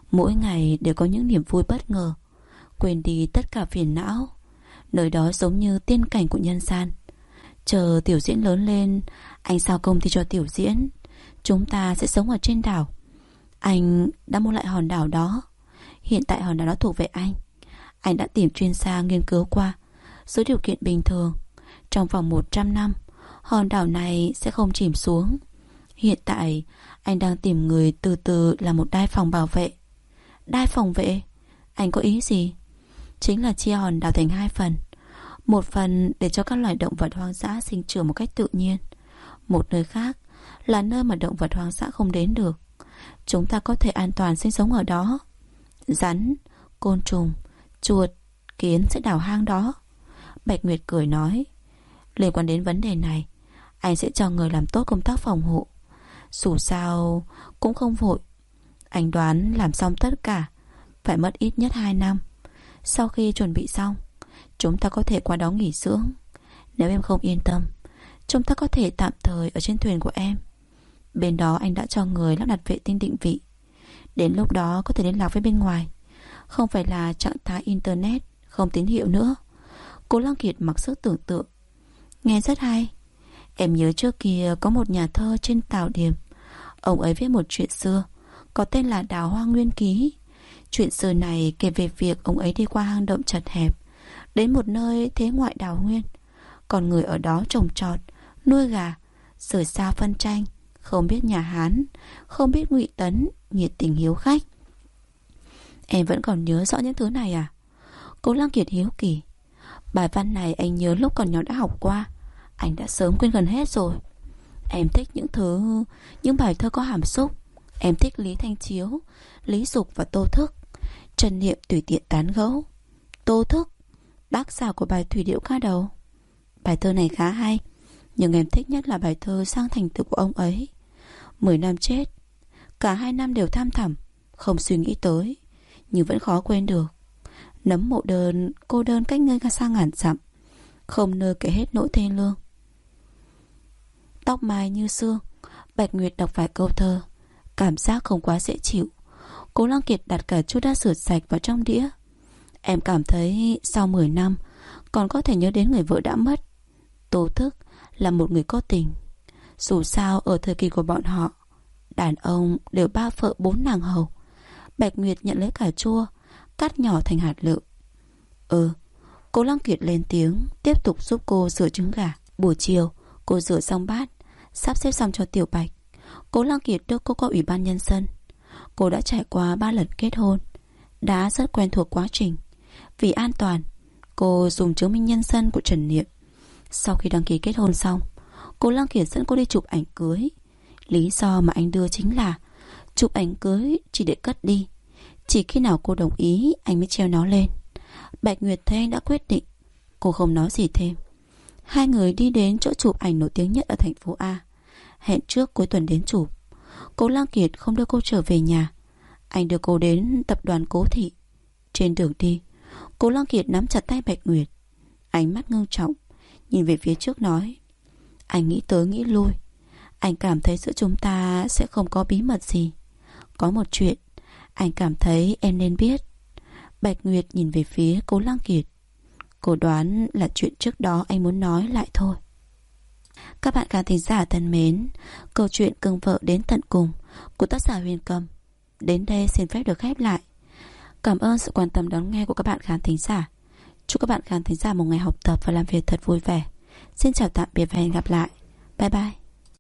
Mỗi ngày đều có những niềm vui bất ngờ, quên đi tất cả phiền não. Nơi đó giống như tiên cảnh của nhân gian. Chờ Tiểu Diễn lớn lên, anh giao công ty cho Tiểu Diễn. Chúng ta sẽ sống ở trên đảo. Anh đã mua lại hòn đảo đó. Hiện tại hòn đảo đó thuộc về anh. Anh đã tìm chuyên gia nghiên cứu qua. Dưới điều kiện bình thường, trong vòng 100 năm, hòn đảo này sẽ không chìm xuống. Hiện tại, anh đang tìm người từ từ làm một đai phòng bảo vệ. Đai phòng vệ? Anh có ý gì? Chính là chia hòn đảo thành 2 phần. Một phần để cho các loài động vật hoang dã sinh trưởng một cách tự nhiên. Một nơi khác là nơi mà động vật hoang dã không đến được. Chúng ta có thể an toàn sinh sống ở đó. Rắn, côn trùng, chuột, kiến sẽ đào hang đó. Bạch Nguyệt cười nói, liên quan đến vấn đề này, anh sẽ cho người làm tốt công tác phòng hộ. Dù sao cũng không vội. Anh đoán làm xong tất cả phải mất ít nhất 2 năm. Sau khi chuẩn bị xong, chúng ta có thể qua đó nghỉ dưỡng. Nếu em không yên tâm, chúng ta có thể tạm thời ở trên thuyền của em. Bên đó anh đã cho người lắp đặt vệ tinh định vị. Đến lúc đó có thể liên lạc với bên ngoài. Không phải là trạng thái internet không tín hiệu nữa. Cố Lăng Kiệt mặc sức tưởng tượng. Nghe rất hay. Em nhớ trước kia có một nhà thơ trên Tào Điềm. Ông ấy viết một chuyện xưa có tên là Đào Hoa Nguyên Ký. Chuyện xưa này kể về việc ông ấy đi qua hang động chật hẹp, đến một nơi thế ngoại đào nguyên. Còn người ở đó trồng trọt, nuôi gà, rời xa phân tranh, không biết nhà Hán, không biết Ngụy Tấn, nhiệt tình hiếu khách. Em vẫn còn nhớ rõ những thứ này à? Cố Lăng Kiệt hiếu kỳ. Bài văn này anh nhớ lúc còn nhỏ đã học qua. Anh đã sớm quên gần hết rồi. Em thích những bài thơ có hàm xúc. Em thích Lý Thanh Chiếu, Lý Dục và Tô Thức. Trần Niệm tùy tiện tán gẫu. Tô Thức, tác giả của bài Thủy Điệu Ca Đầu. Bài thơ này khá hay, nhưng em thích nhất là bài thơ Sang Thành Tử của ông ấy. 10 năm chết, cả 2 năm đều tham thẳm, không suy nghĩ tới, nhưng vẫn khó quên được. Nấm mộ đơn, cô đơn cách nơi xa ngàn dặm, không nơi kể hết nỗi thê lương. Tóc mai như sương. Bạch Nguyệt đọc vài câu thơ, cảm giác không quá dễ chịu. Cố Lăng Kiệt đặt cả chút đã rửa sạch vào trong đĩa. Em cảm thấy sau 10 năm còn có thể nhớ đến người vợ đã mất. Tô Thức là một người có tình. Dù sao ở thời kỳ của bọn họ, đàn ông đều 3 vợ 4 nàng hầu. Bạch Nguyệt nhận lấy cà chua, cắt nhỏ thành hạt lựu. Cố Lăng Kiệt lên tiếng, tiếp tục giúp cô rửa trứng gà. Buổi chiều cô rửa xong bát, sắp xếp xong cho Tiểu Bạch. Cố Lăng Kiệt đưa cô qua ủy ban nhân dân. Cô đã trải qua 3 lần kết hôn, đã rất quen thuộc quá trình. Vì an toàn, cô dùng chứng minh nhân dân của Trần Niệm. Sau khi đăng ký kết hôn xong, Cố Lăng Kiệt dẫn cô đi chụp ảnh cưới. Lý do mà anh đưa chính là chụp ảnh cưới chỉ để cất đi. Chỉ khi nào cô đồng ý anh mới treo nó lên. Bạch Nguyệt thấy anh đã quyết định, cô không nói gì thêm. Hai người đi đến chỗ chụp ảnh nổi tiếng nhất ở thành phố A, hẹn trước cuối tuần đến chụp. Cố Lăng Kiệt không đưa cô trở về nhà, anh đưa cô đến tập đoàn Cố Thị. Trên đường đi, Cố Lăng Kiệt nắm chặt tay Bạch Nguyệt, ánh mắt ngưng trọng, nhìn về phía trước nói: anh nghĩ tới nghĩ lui, anh cảm thấy giữa chúng ta sẽ không có bí mật gì. Có một chuyện anh cảm thấy em nên biết. Bạch Nguyệt nhìn về phía Cố Lăng Kiệt. Cô đoán là chuyện trước đó anh muốn nói lại thôi. Các bạn khán thính giả thân mến, câu chuyện Cưng Vợ Đến Tận Cùng của tác giả Huyền Cầm đến đây xin phép được khép lại. Cảm ơn sự quan tâm đón nghe của các bạn khán thính giả. Chúc các bạn khán thính giả một ngày học tập và làm việc thật vui vẻ. Xin chào tạm biệt và hẹn gặp lại. Bye bye.